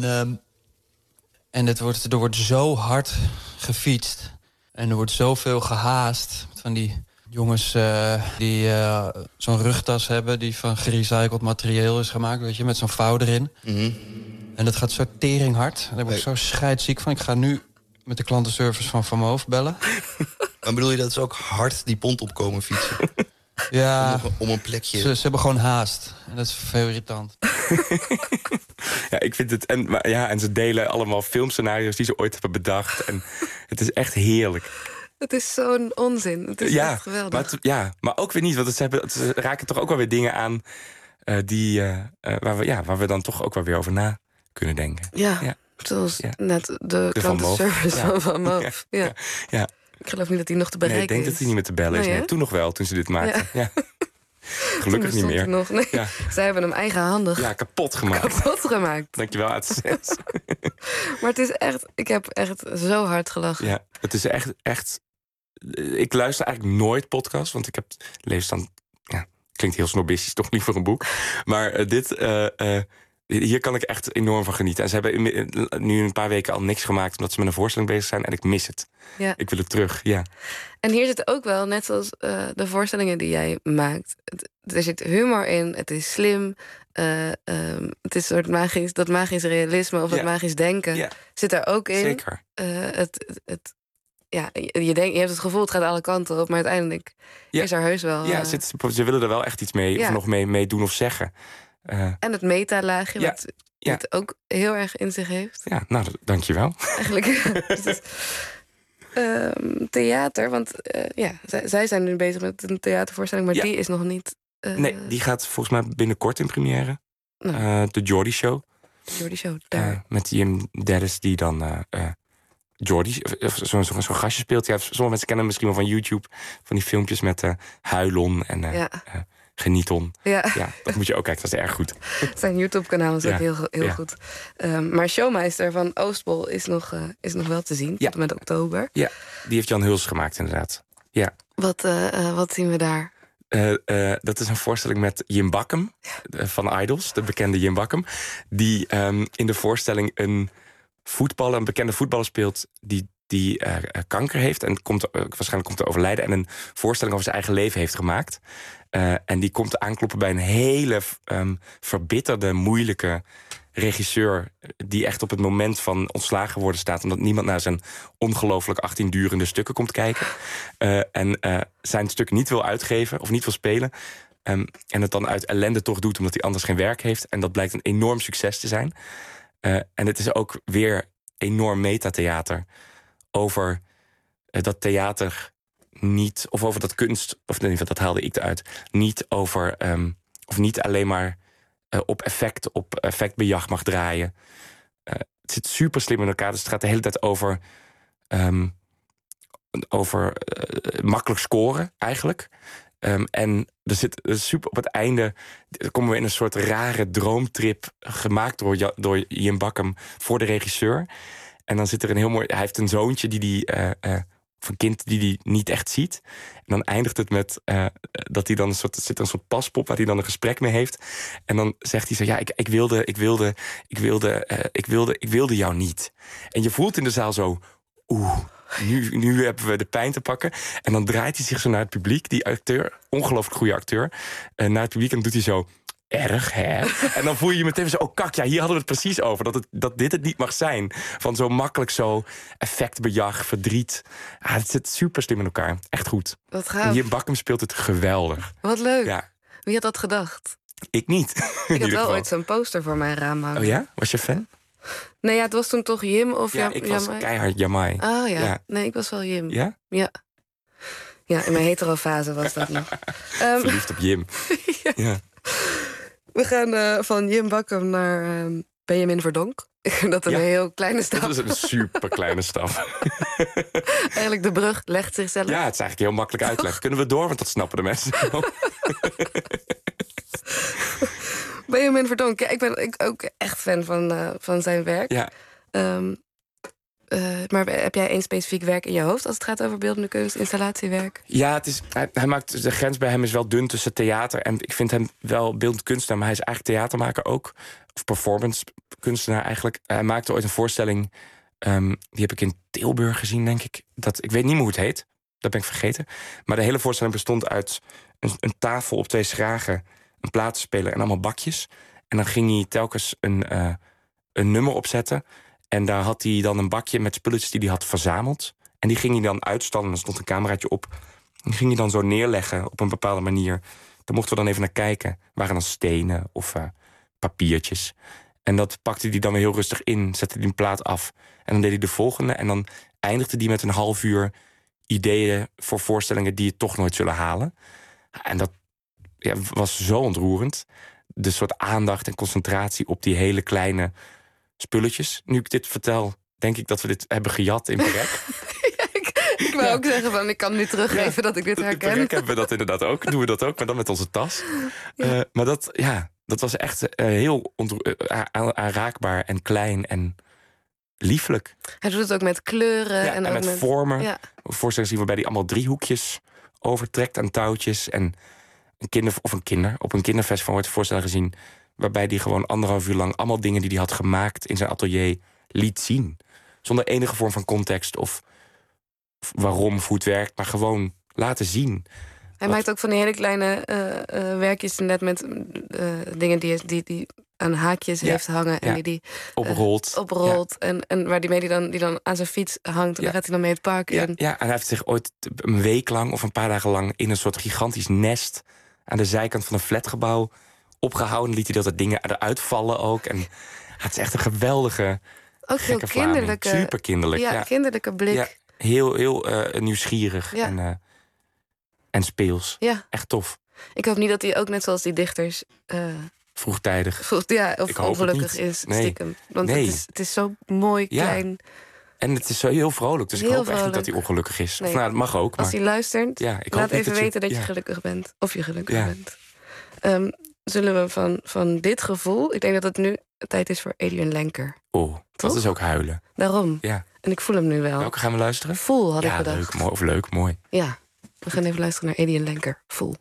En er wordt zo hard gefietst. En er wordt zoveel gehaast. Van die jongens die zo'n rugtas hebben die van gerecycled materieel is gemaakt, weet je, met zo'n vouw erin. Mm-hmm. En dat gaat zo teringhard. Daar word ik zo scheidsziek van. Ik ga nu met de klantenservice van Van Moof bellen. Maar bedoel je dat ze ook hard die Pont opkomen fietsen? Ja, om een plekje. Ze hebben gewoon haast. En dat is veel irritant. Ja, ik vind het. En ze delen allemaal filmscenario's die ze ooit hebben bedacht. En het is echt heerlijk. Het is zo'n onzin. Het is echt geweldig. Maar ook weer niet. Want ze raken toch ook wel weer dingen aan waar we dan toch ook wel weer over na kunnen denken. Ja. Zoals net de klantenservice van Van Moof. Ja. Ik geloof niet dat hij nog te bereiken is. Nee, ik denk dat hij niet meer te bellen is. Nee, toen nog wel, toen ze dit maakten. Ja. Gelukkig niet meer. Nog. Nee, zij hebben hem eigenhandig. Ja, kapot gemaakt. Dankjewel, AT6. Maar het is echt, ik heb echt zo hard gelachen. Ja, het is echt. Ik luister eigenlijk nooit podcasts, want ik lees dan. Ja, klinkt heel snobistisch, toch liever een boek. Maar hier kan ik echt enorm van genieten. En ze hebben nu een paar weken al niks gemaakt omdat ze met een voorstelling bezig zijn en ik mis het. Ja. Ik wil het terug, ja. En hier zit ook wel, net zoals de voorstellingen die jij maakt, er zit humor in, het is slim, het is een soort dat magisch realisme of het magisch denken zit er ook in. Zeker. Je hebt het gevoel, het gaat alle kanten op, maar uiteindelijk is er heus wel. Ja, ze willen er wel echt iets mee, of nog mee doen of zeggen. En het metalaagje, wat het ook heel erg in zich heeft. Ja, nou, dankjewel. Eigenlijk. Theater, want zij zijn nu bezig met een theatervoorstelling, maar die is nog niet. Nee, die gaat volgens mij binnenkort in première. De Geordie Show. Geordie Show, daar. Met Jim Dennis die dan Geordie, zo'n gastje speelt. Ja, sommige mensen kennen hem misschien wel van YouTube, van die filmpjes met Huilon en Genieton. Ja, dat moet je ook kijken, dat is erg goed. Zijn YouTube-kanaal is ook heel goed. Maar Showmeister van Oostpol is nog wel te zien, tot en met oktober. Ja, die heeft Jan Huls gemaakt inderdaad. Ja. Wat zien we daar? Dat is een voorstelling met Jim Bakkum van Idols, de bekende Jim Bakkum. Die in de voorstelling een bekende voetballer speelt die kanker heeft en waarschijnlijk komt te overlijden en een voorstelling over zijn eigen leven heeft gemaakt. En die komt aankloppen bij een hele verbitterde, moeilijke regisseur die echt op het moment van ontslagen worden staat omdat niemand naar zijn ongelooflijk 18 durende stukken komt kijken. En zijn stuk niet wil uitgeven of niet wil spelen. En het dan uit ellende toch doet omdat hij anders geen werk heeft. En dat blijkt een enorm succes te zijn. En het is ook weer enorm metatheater over dat theater niet, of over dat kunst, of nee, dat haalde ik eruit, niet over, of niet alleen maar op effectbejag mag draaien. Het zit super slim in elkaar, dus het gaat de hele tijd over makkelijk scoren eigenlijk. En er zit super op het einde komen we in een soort rare droomtrip gemaakt door Jim Bakkum voor de regisseur. En dan zit er een heel mooi. Hij heeft een zoontje of een kind die hij niet echt ziet. En dan eindigt het met dat hij dan zit er een soort paspop waar hij dan een gesprek mee heeft. En dan zegt hij zo: ja, ik wilde jou niet. En je voelt in de zaal zo: nu hebben we de pijn te pakken. En dan draait hij zich zo naar het publiek, die acteur, ongelooflijk goede acteur, naar het publiek en dan doet hij zo: erg, hè? En dan voel je meteen zo: oh kak, ja, hier hadden we het precies over. Dat dit het niet mag zijn. Van zo makkelijk zo effectbejag, verdriet. Het zit super slim in elkaar. Echt goed. Wat gaaf. En Jim Bakkum speelt het geweldig. Wat leuk. Ja. Wie had dat gedacht? Ik niet. Ik had wel ooit zo'n poster voor mijn raam hangen. Oh ja? Was je fan? Nee, het was toen toch Jim of ik was keihard Jamai. Oh ja. Nee, ik was wel Jim. Ja? Ja. Ja, in mijn hetero-fase was dat nog. Verliefd op Jim. Ja. We gaan van Jim Bakkum naar Benjamin Verdonk. Dat een heel kleine stap. Dat is een super kleine stap. Eigenlijk de brug legt zichzelf. Ja, het is eigenlijk heel makkelijk uitleggen. Kunnen we door, want dat snappen de mensen wel. Benjamin Verdonk, ja, ik ben ook echt fan van zijn werk. Ja. Maar heb jij één specifiek werk in je hoofd als het gaat over beeldende kunst, installatiewerk? Ja, hij maakt, de grens bij hem is wel dun tussen theater en ik vind hem wel beeldend kunstenaar, maar hij is eigenlijk theatermaker ook. Of performance kunstenaar eigenlijk. Hij maakte ooit een voorstelling, die heb ik in Tilburg gezien, denk ik. Ik weet niet meer hoe het heet, dat ben ik vergeten. Maar de hele voorstelling bestond uit een tafel op 2 schragen, een platenspeler en allemaal bakjes. En dan ging hij telkens een nummer opzetten. En daar had hij dan een bakje met spulletjes die hij had verzameld. En die ging hij dan uitstallen. Er stond een cameraatje op. Die ging hij dan zo neerleggen op een bepaalde manier. Daar mochten we dan even naar kijken. Er waren dan stenen of papiertjes. En dat pakte hij dan weer heel rustig in. Zette hij een plaat af. En dan deed hij de volgende. En dan eindigde hij met een half uur ideeën voor voorstellingen die je toch nooit zullen halen. En dat was zo ontroerend. De soort aandacht en concentratie op die hele kleine spulletjes. Nu ik dit vertel, denk ik dat we dit hebben gejat in Perec. Ik wou ook zeggen van, ik kan nu teruggeven dat ik dit herken. In Perec hebben we dat inderdaad ook. Doen we dat ook, maar dan met onze tas. Ja. Maar dat was echt heel aanraakbaar en klein en lieflijk. Hij doet het ook met kleuren. En ook met vormen. Ja. Voorstellingen zien waarbij hij allemaal driehoekjes overtrekt aan touwtjes. En op een kinderfestival wordt de voorstelling gezien waarbij hij gewoon 1,5 uur lang allemaal dingen die hij had gemaakt in zijn atelier liet zien. Zonder enige vorm van context of waarom of hoe het werkt, maar gewoon laten zien. Hij maakt ook van die hele kleine werkjes net met dingen die aan haakjes heeft hangen. En die oprolt. Ja. En waar die dan aan zijn fiets hangt. En daar gaat hij dan mee het park in. Ja, en hij heeft zich ooit een week lang of een paar dagen lang in een soort gigantisch nest aan de zijkant van een flatgebouw opgehouden. Liet hij dat dingen eruit vallen ook. En het is echt een geweldige, ook heel kinderlijke, super kinderlijk. Ja, kinderlijke blik. Ja, heel nieuwsgierig en speels. Ja. Echt tof. Ik hoop niet dat hij ook net zoals die dichters vroegtijdig. Of ongelukkig is, stiekem. Want het is zo mooi, klein. En het is zo heel vrolijk. Dus ik hoop echt niet dat hij ongelukkig is. Nee. Of dat mag ook. Als hij luistert, laat even weten dat je gelukkig bent. Of je gelukkig bent. Zullen we van dit gevoel... Ik denk dat het nu tijd is voor Adrian Lenker. Oh, dat is ook huilen. Daarom. Ja. En ik voel hem nu wel. Welke gaan we luisteren? Voel, had ik gedacht. Leuk, mooi. Ja, we gaan even luisteren naar Adrian Lenker. Voel.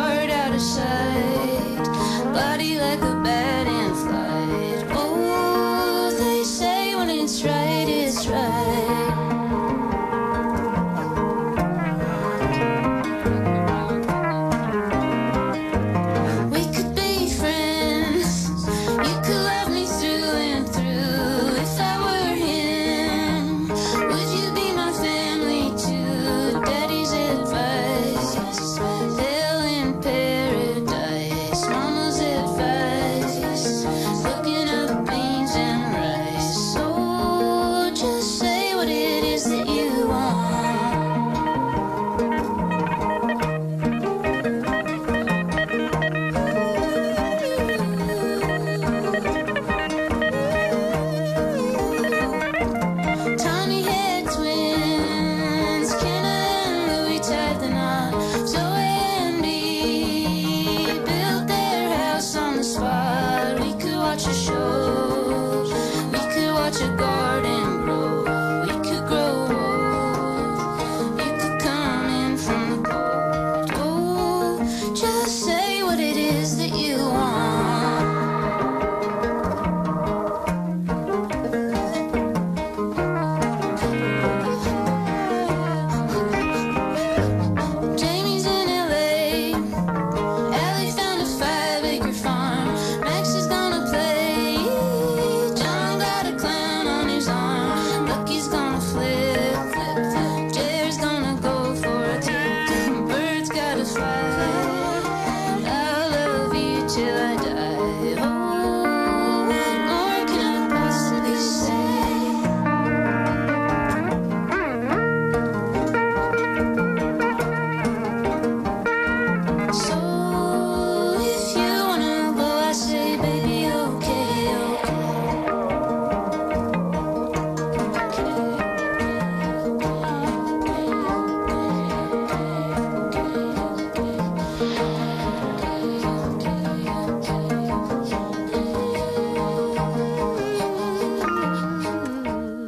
Body like a bat in flight. Oh,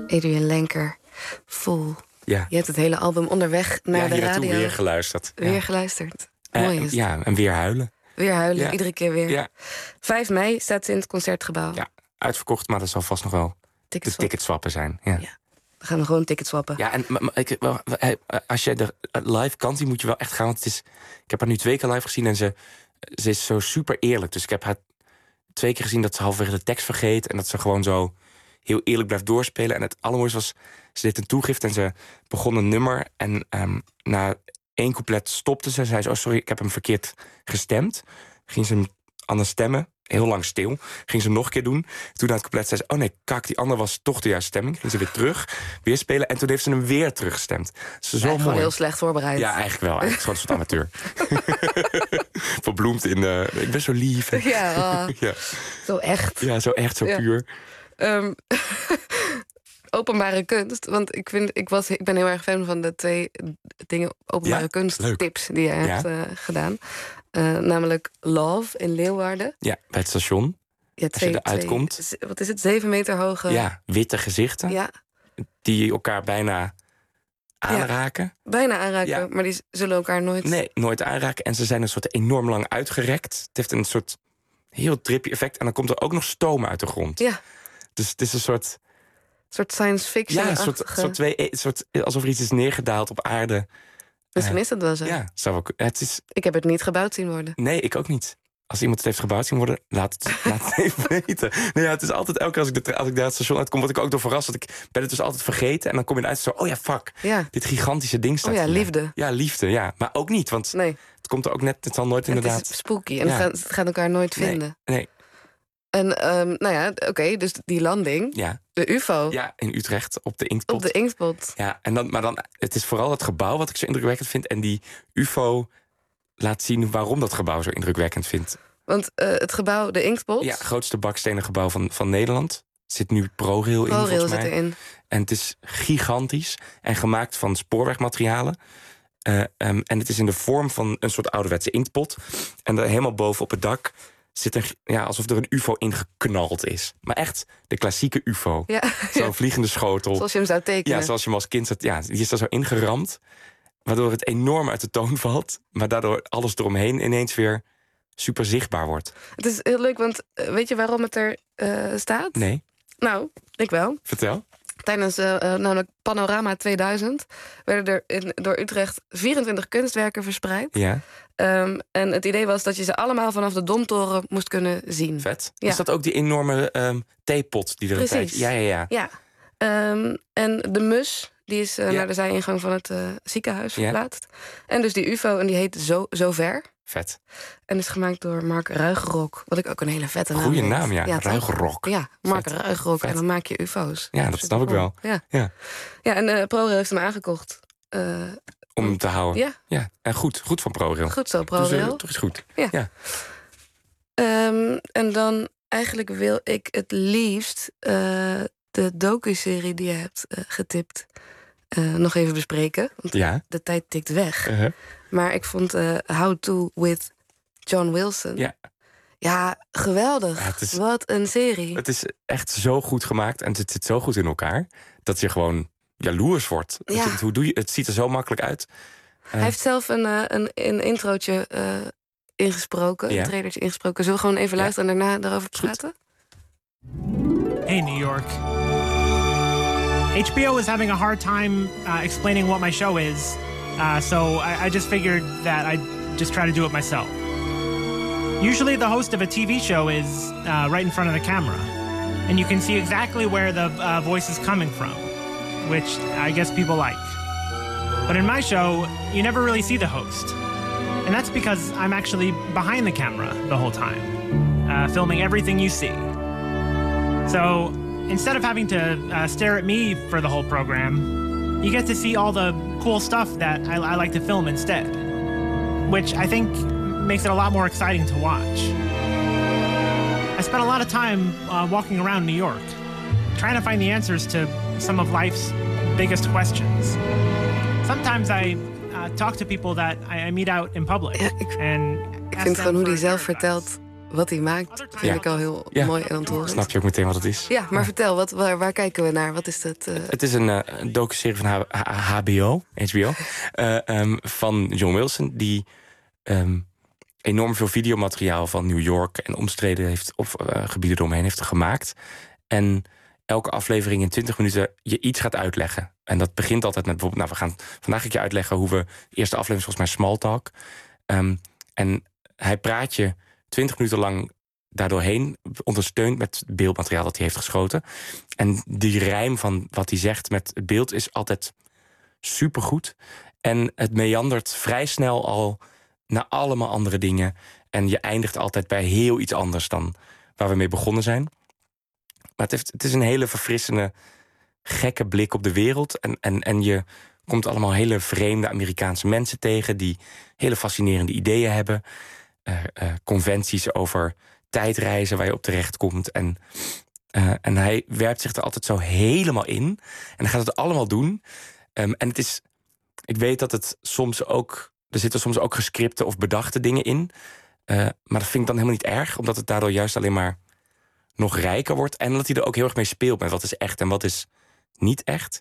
Adrian Lenker, Vol. Ja. Je hebt het hele album onderweg naar de radio. Weer geluisterd. Weer geluisterd. Mooi is het. Ja, en weer huilen. Weer huilen, iedere keer weer. Ja. 5 mei staat ze in het Concertgebouw. Ja, uitverkocht, maar dat zal vast nog wel de ticketswappen zijn. Ja. Dan gaan we gewoon tickets swappen. Ja, en als je de live kan zien, moet je wel echt gaan. Want ik heb haar nu 2 keer live gezien en ze is zo super eerlijk. Dus ik heb haar 2 keer gezien dat ze halverwege de tekst vergeet. En dat ze gewoon zo heel eerlijk blijft doorspelen. En het allermooiste was, ze deed een toegift en ze begon een nummer. En na 1 couplet stopte ze. Zei ze, oh sorry, ik heb hem verkeerd gestemd. Ging ze hem anders stemmen. Heel lang stil. Ging ze nog een keer doen. Toen na het couplet zei ze, oh nee, kak, die andere was toch de juiste stemming. Ging ze weer terug, weer spelen. En toen heeft ze hem weer teruggestemd. Zo mooi. Gewoon heel slecht voorbereid. Ja, eigenlijk wel. Eigenlijk gewoon een soort amateur. Verbloemd in de... Ik ben zo lief. Ja, ja. Zo echt. Ja, zo echt, zo puur. Openbare kunst. Want ik ben heel erg fan van de 2 dingen openbare kunsttips die je hebt gedaan. Namelijk Love in Leeuwarden. Ja, bij het station. Ja, als je eruit komt. Wat is het? 7 meter hoge... Ja, witte gezichten. Ja. Die elkaar bijna aanraken. Ja, bijna aanraken, maar die zullen elkaar nooit... Nee, nooit aanraken. En ze zijn een soort enorm lang uitgerekt. Het heeft een soort heel trippy effect. En dan komt er ook nog stoom uit de grond. Ja. Dus het is een soort... soort science fiction. Ja, een soort alsof er iets is neergedaald op aarde. Misschien is dat wel zo. Ja, het is... Ik heb het niet gebouwd zien worden. Nee, ik ook niet. Als iemand het heeft gebouwd zien worden, laat het even weten. Nee, ja, het is altijd elke keer als ik daar het station uitkom, word ik ook door verrast. Want ik ben het dus altijd vergeten. En dan kom je eruit zo, oh ja, fuck. Ja. Dit gigantische ding staat hier. Liefde. Ja, liefde, ja. Maar ook niet, want het komt er ook net, het zal nooit inderdaad... Het is spooky en het gaat elkaar nooit vinden. Nee. En oké, dus die landing, de UFO. Ja, in Utrecht, op de Inktpot. Op de Inktpot. Ja, maar dan, het is vooral het gebouw wat ik zo indrukwekkend vind. En die UFO laat zien waarom dat gebouw zo indrukwekkend vindt. Want het gebouw, de Inktpot... Ja, grootste bakstenen gebouw van Nederland. Zit nu ProRail in, volgens mij. Zit erin. En het is gigantisch en gemaakt van spoorwegmaterialen. En het is in de vorm van een soort ouderwetse inktpot. En daar helemaal boven op het dak zit alsof er een UFO ingeknald is. Maar echt de klassieke UFO. Ja. Zo'n vliegende schotel. Zoals je hem zou tekenen. Ja, zoals je hem als kind zat. Ja, die is er zo ingeramd. Waardoor het enorm uit de toon valt. Maar daardoor alles eromheen ineens weer super zichtbaar wordt. Het is heel leuk, want weet je waarom het er staat? Nee. Nou, ik wel. Vertel. Tijdens namelijk Panorama 2000 werden er door Utrecht 24 kunstwerken verspreid. Ja. En het idee was dat je ze allemaal vanaf de Domtoren moest kunnen zien. Vet. Ja. Is dat ook die enorme theepot die er een tijd... Ja. En de mus, die is naar de zijingang van het ziekenhuis verplaatst. En dus die UFO, en die heet Zover. Vet. En is gemaakt door Mark Ruigrok. Wat ik ook een hele vette naam vind. Goeie naam, ja. Ruigrok. Ja, Mark Ruigrok. En dan maak je UFO's. Ja, dat snap ik wel. Ja, en ProRail heeft hem aangekocht. Om hem te houden. Ja. En goed van ProRail. Goed zo, ProRail. Toch is goed. Ja. En dan eigenlijk wil ik het liefst de docuserie die je hebt getipt nog even bespreken. Want de tijd tikt weg. Maar ik vond How To With John Wilson... Ja, geweldig. Ja, wat een serie. Het is echt zo goed gemaakt en het zit zo goed in elkaar... dat je gewoon jaloers wordt. Ja. Hoe doe je? Het ziet er zo makkelijk uit. Hij heeft zelf een introotje ingesproken, een trailertje ingesproken. Zullen we gewoon even luisteren en daarna daarover praten? Hey, New York. HBO is having a hard time explaining what my show is. So I just figured that I'd just try to do it myself. Usually the host of a TV show is right in front of the camera. And you can see exactly where the voice is coming from, which I guess people like. But in my show, you never really see the host. And that's because I'm actually behind the camera the whole time, filming everything you see. So instead of having to stare at me for the whole program, you get to see all the cool stuff that I like to film instead, which I think makes it a lot more exciting to watch. I spent a lot of time walking around New York, trying to find the answers to some of life's biggest questions. Sometimes I talk to people that I meet out in public. Ja, ik vind gewoon hoe hij zelf vertelt wat hij maakt, vind ik al heel mooi en ontroerend. Snap je ook meteen wat het is. Ja, maar vertel, waar kijken we naar? Wat is dat? Het is een docuserie van HBO, van John Wilson... die enorm veel videomateriaal van New York en omstreden heeft, of gebieden eromheen heeft gemaakt. En elke aflevering in 20 minuten je iets gaat uitleggen. En dat begint altijd met bijvoorbeeld... vandaag ga ik je uitleggen hoe we... de eerste aflevering volgens mij small talk. En hij praat je 20 minuten lang daardoorheen, ondersteund met beeldmateriaal dat hij heeft geschoten. En die rijm van wat hij zegt met het beeld is altijd supergoed. En het meandert vrij snel al naar allemaal andere dingen. En je eindigt altijd bij heel iets anders dan waar we mee begonnen zijn. Maar het is een hele verfrissende, gekke blik op de wereld. En je komt allemaal hele vreemde Amerikaanse mensen tegen die hele fascinerende ideeën hebben. Conventies over tijdreizen waar je op terecht komt. En hij werpt zich er altijd zo helemaal in. En hij gaat het allemaal doen. En het is... Ik weet dat het soms ook... Er zitten soms ook gescripte of bedachte dingen in. Maar dat vind ik dan helemaal niet erg. Omdat het daardoor juist alleen maar nog rijker wordt. En dat hij er ook heel erg mee speelt met wat is echt en wat is niet echt.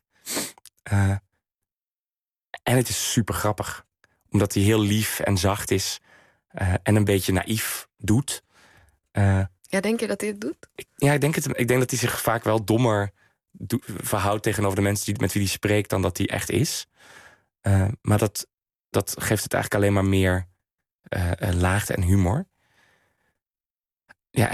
En het is super grappig. Omdat hij heel lief en zacht is. En een beetje naïef doet. Ja, denk je dat hij het doet? Ik denk dat hij zich vaak wel dommer verhoudt tegenover de mensen met wie hij spreekt dan dat hij echt is. Maar dat geeft het eigenlijk alleen maar meer laagte en humor. Ja,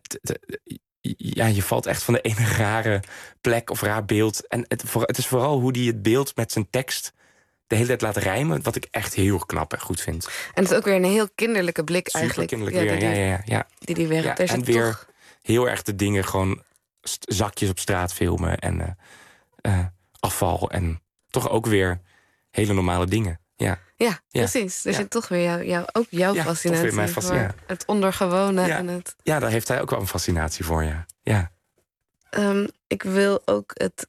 en je valt echt van de ene rare plek of raar beeld. En het is vooral hoe hij het beeld met zijn tekst de hele tijd laat rijmen, wat ik echt heel knap en goed vind. En het is ook weer een heel kinderlijke blik eigenlijk. Kinderlijk weer, ja. Die weer ja, en weer toch heel erg de dingen gewoon zakjes op straat filmen en afval en toch ook weer hele normale dingen. Ja, precies. Er zit toch weer jouw fascinatie weer voor het ondergewone. Ja. En het... ja, daar heeft hij ook wel een fascinatie voor, ja. Ik wil ook het...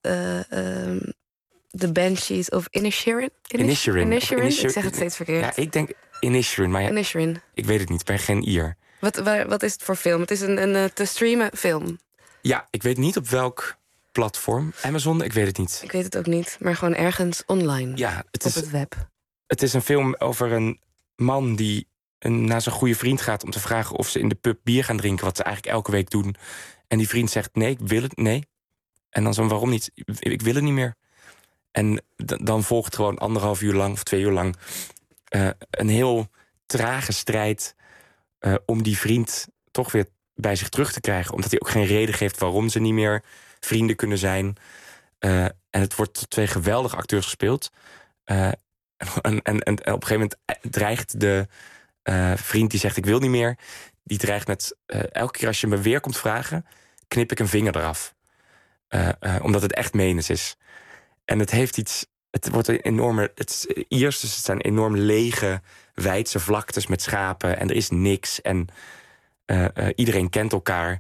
The Banshees of Inisherin. Inisherin. Ik zeg het steeds verkeerd. Ja, ik denk Inisherin, maar Inisherin. Ik weet het niet, ik ben geen Ier. Wat is het voor film? Het is een te streamen film. Ja, ik weet niet op welk platform. Amazon, ik weet het niet. Ik weet het ook niet, maar gewoon ergens online. Ja, het web. Het is een film over een man die naar zijn goede vriend gaat om te vragen of ze in de pub bier gaan drinken, wat ze eigenlijk elke week doen. En die vriend zegt nee, ik wil het, nee. En dan zo, waarom niet? Ik wil het niet meer. En dan volgt gewoon 1,5 uur lang of 2 uur lang een heel trage strijd om die vriend toch weer bij zich terug te krijgen. Omdat hij ook geen reden geeft waarom ze niet meer vrienden kunnen zijn. En het wordt door 2 geweldige acteurs gespeeld. En op een gegeven moment dreigt de vriend die zegt ik wil niet meer. Die dreigt met elke keer als je me weer komt vragen, knip ik een vinger eraf. Omdat het echt menens is. En het heeft iets. Het wordt een enorme. Eerst dus het zijn enorm lege, wijdse vlaktes met schapen. En er is niks. En iedereen kent elkaar.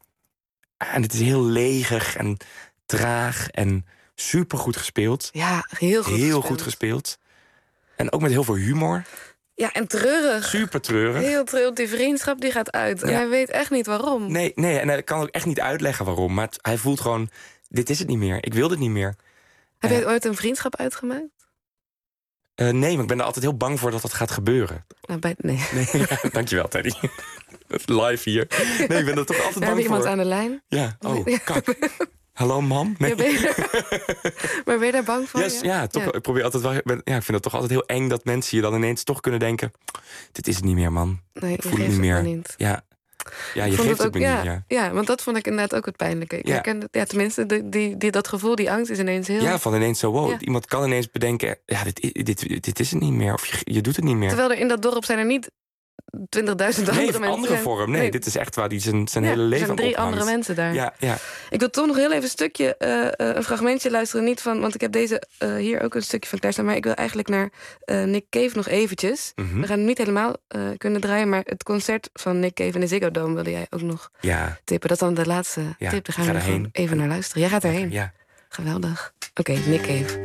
En het is heel leeg en traag en supergoed gespeeld. Ja, heel goed gespeeld. En ook met heel veel humor. Ja, en treurig. Super treurig. Heel treurig. Die vriendschap die gaat uit. En hij weet echt niet waarom. Nee, en hij kan ook echt niet uitleggen waarom. Maar hij voelt gewoon, dit is het niet meer. Ik wil dit niet meer. Heb je ooit een vriendschap uitgemaakt? Nee, maar ik ben er altijd heel bang voor dat dat gaat gebeuren. Nee. Dankjewel, Teddy. Live hier. Nee, ik ben er toch altijd bang voor. We hebben iemand aan de lijn. Ja, kak. Hallo, mam? Nee. Maar ben je daar bang voor? Ja, toch. Ja. Ik probeer altijd wel. Ik vind het toch altijd heel eng dat mensen je dan ineens toch kunnen denken: dit is het niet meer, man. Nee, ik voel het niet meer. Niet. Ja, je geeft het me niet. Ja, want dat vond ik inderdaad ook het pijnlijke. Tenminste, dat gevoel, die angst is ineens heel. Ja, van ineens zo, wow. Ja. Iemand kan ineens bedenken: ja, dit is het niet meer. Of je doet het niet meer. Terwijl er in dat dorp zijn er niet 20.000 andere vorm. Nee, dit is echt waar hij zijn hele leven aan ophangt. Er zijn 3 andere mensen daar. Ja. Ik wil toch nog heel even een stukje, een fragmentje luisteren. Niet van, want ik heb deze hier ook een stukje van klaarstaan. Maar ik wil eigenlijk naar Nick Cave nog eventjes. We gaan hem niet helemaal kunnen draaien. Maar het concert van Nick Cave in de Ziggo Dome wilde jij ook nog tippen. Dat is dan de laatste tip. Daar gaan we gewoon even naar luisteren. Jij gaat erheen. Ja. Geweldig. Oké, Nick Cave.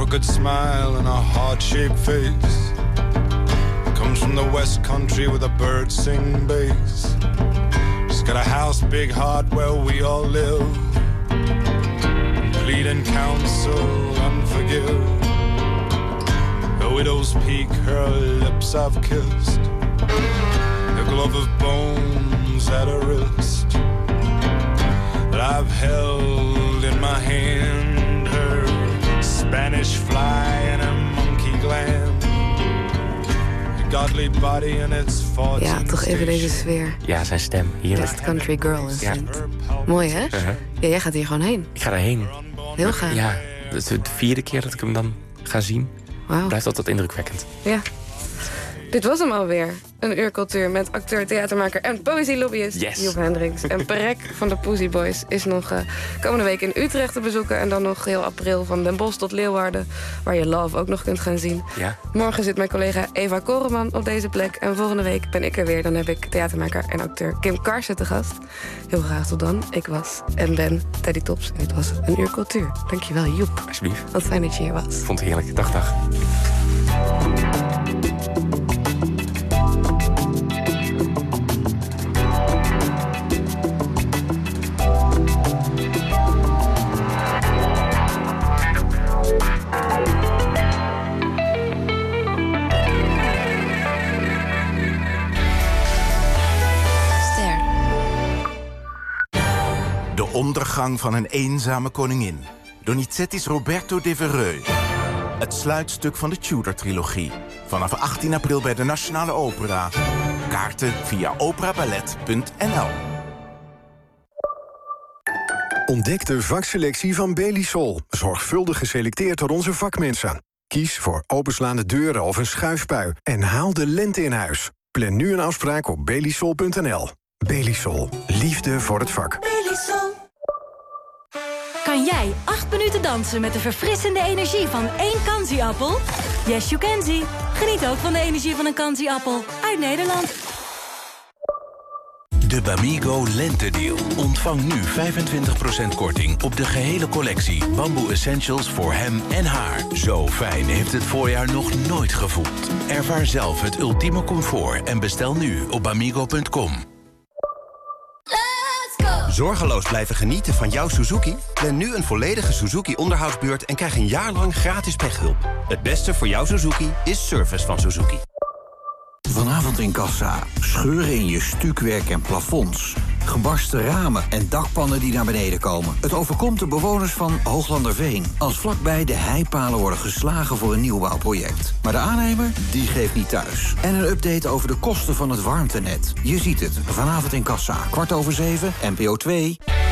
puckered smile and a heart-shaped face. Comes from the West Country with a bird sing bass. She's got a house, big heart where we all live. Plead and counsel and forgive. A widow's peak, her lips I've kissed. A glove of bones at her wrist. That I've held in my hand. Her Spanish fly and a monkey gland. A godly body and its 14 Ja, toch even deze sfeer. Ja, zijn stem. Heerlijk. West Country Girl is Ja. Mooi, hè? Uh-huh. Ja, jij gaat hier gewoon heen. Ik ga daarheen. Heel gaaf. Ja, dat is de 4e keer dat ik hem dan ga zien. Wauw. Blijft altijd indrukwekkend. Ja. Dit was hem alweer. Een uur cultuur met acteur, theatermaker en poëzielobbyist Joep Hendricks. En Perek van de Pussy Boys is nog komende week in Utrecht te bezoeken. En dan nog heel april van Den Bosch tot Leeuwarden, waar je Love ook nog kunt gaan zien. Ja. Morgen zit mijn collega Eva Koreman op deze plek. En volgende week ben ik er weer. Dan heb ik theatermaker en acteur Kim Karsen te gast. Heel graag tot dan. Ik was en ben Teddy Tops. En dit was een uur cultuur. Dankjewel, Joep. Alsjeblieft. Wat fijn dat je hier was. Ik vond het heerlijk. Dag. De ondergang van een eenzame koningin. Donizetti's Roberto Devereux. Het sluitstuk van de Tudor-trilogie. Vanaf 18 april bij de Nationale Opera. Kaarten via operaballet.nl. Ontdek de vakselectie van Belisol. Zorgvuldig geselecteerd door onze vakmensen. Kies voor openslaande deuren of een schuifpui. En haal de lente in huis. Plan nu een afspraak op belisol.nl. Belisol. Liefde voor het vak. Belisol. Kan jij 8 minuten dansen met de verfrissende energie van 1 Kanzi-appel? Yes, you can see. Geniet ook van de energie van een Kanzi-appel. Uit Nederland. De Bamigo Lentedeal. Ontvang nu 25% korting op de gehele collectie Bamboo Essentials voor hem en haar. Zo fijn heeft het voorjaar nog nooit gevoeld. Ervaar zelf het ultieme comfort en bestel nu op bamigo.com. Zorgeloos blijven genieten van jouw Suzuki? Plan nu een volledige Suzuki-onderhoudsbeurt en krijg een jaar lang gratis pechhulp. Het beste voor jouw Suzuki is service van Suzuki. Vanavond in Kassa. Scheuren in je stukwerk en plafonds. Gebarsten ramen en dakpannen die naar beneden komen. Het overkomt de bewoners van Hooglanderveen. Als vlakbij de heipalen worden geslagen voor een nieuwbouwproject. Maar de aannemer, die geeft niet thuis. En een update over de kosten van het warmtenet. Je ziet het, vanavond in Kassa. 6:15, NPO 2.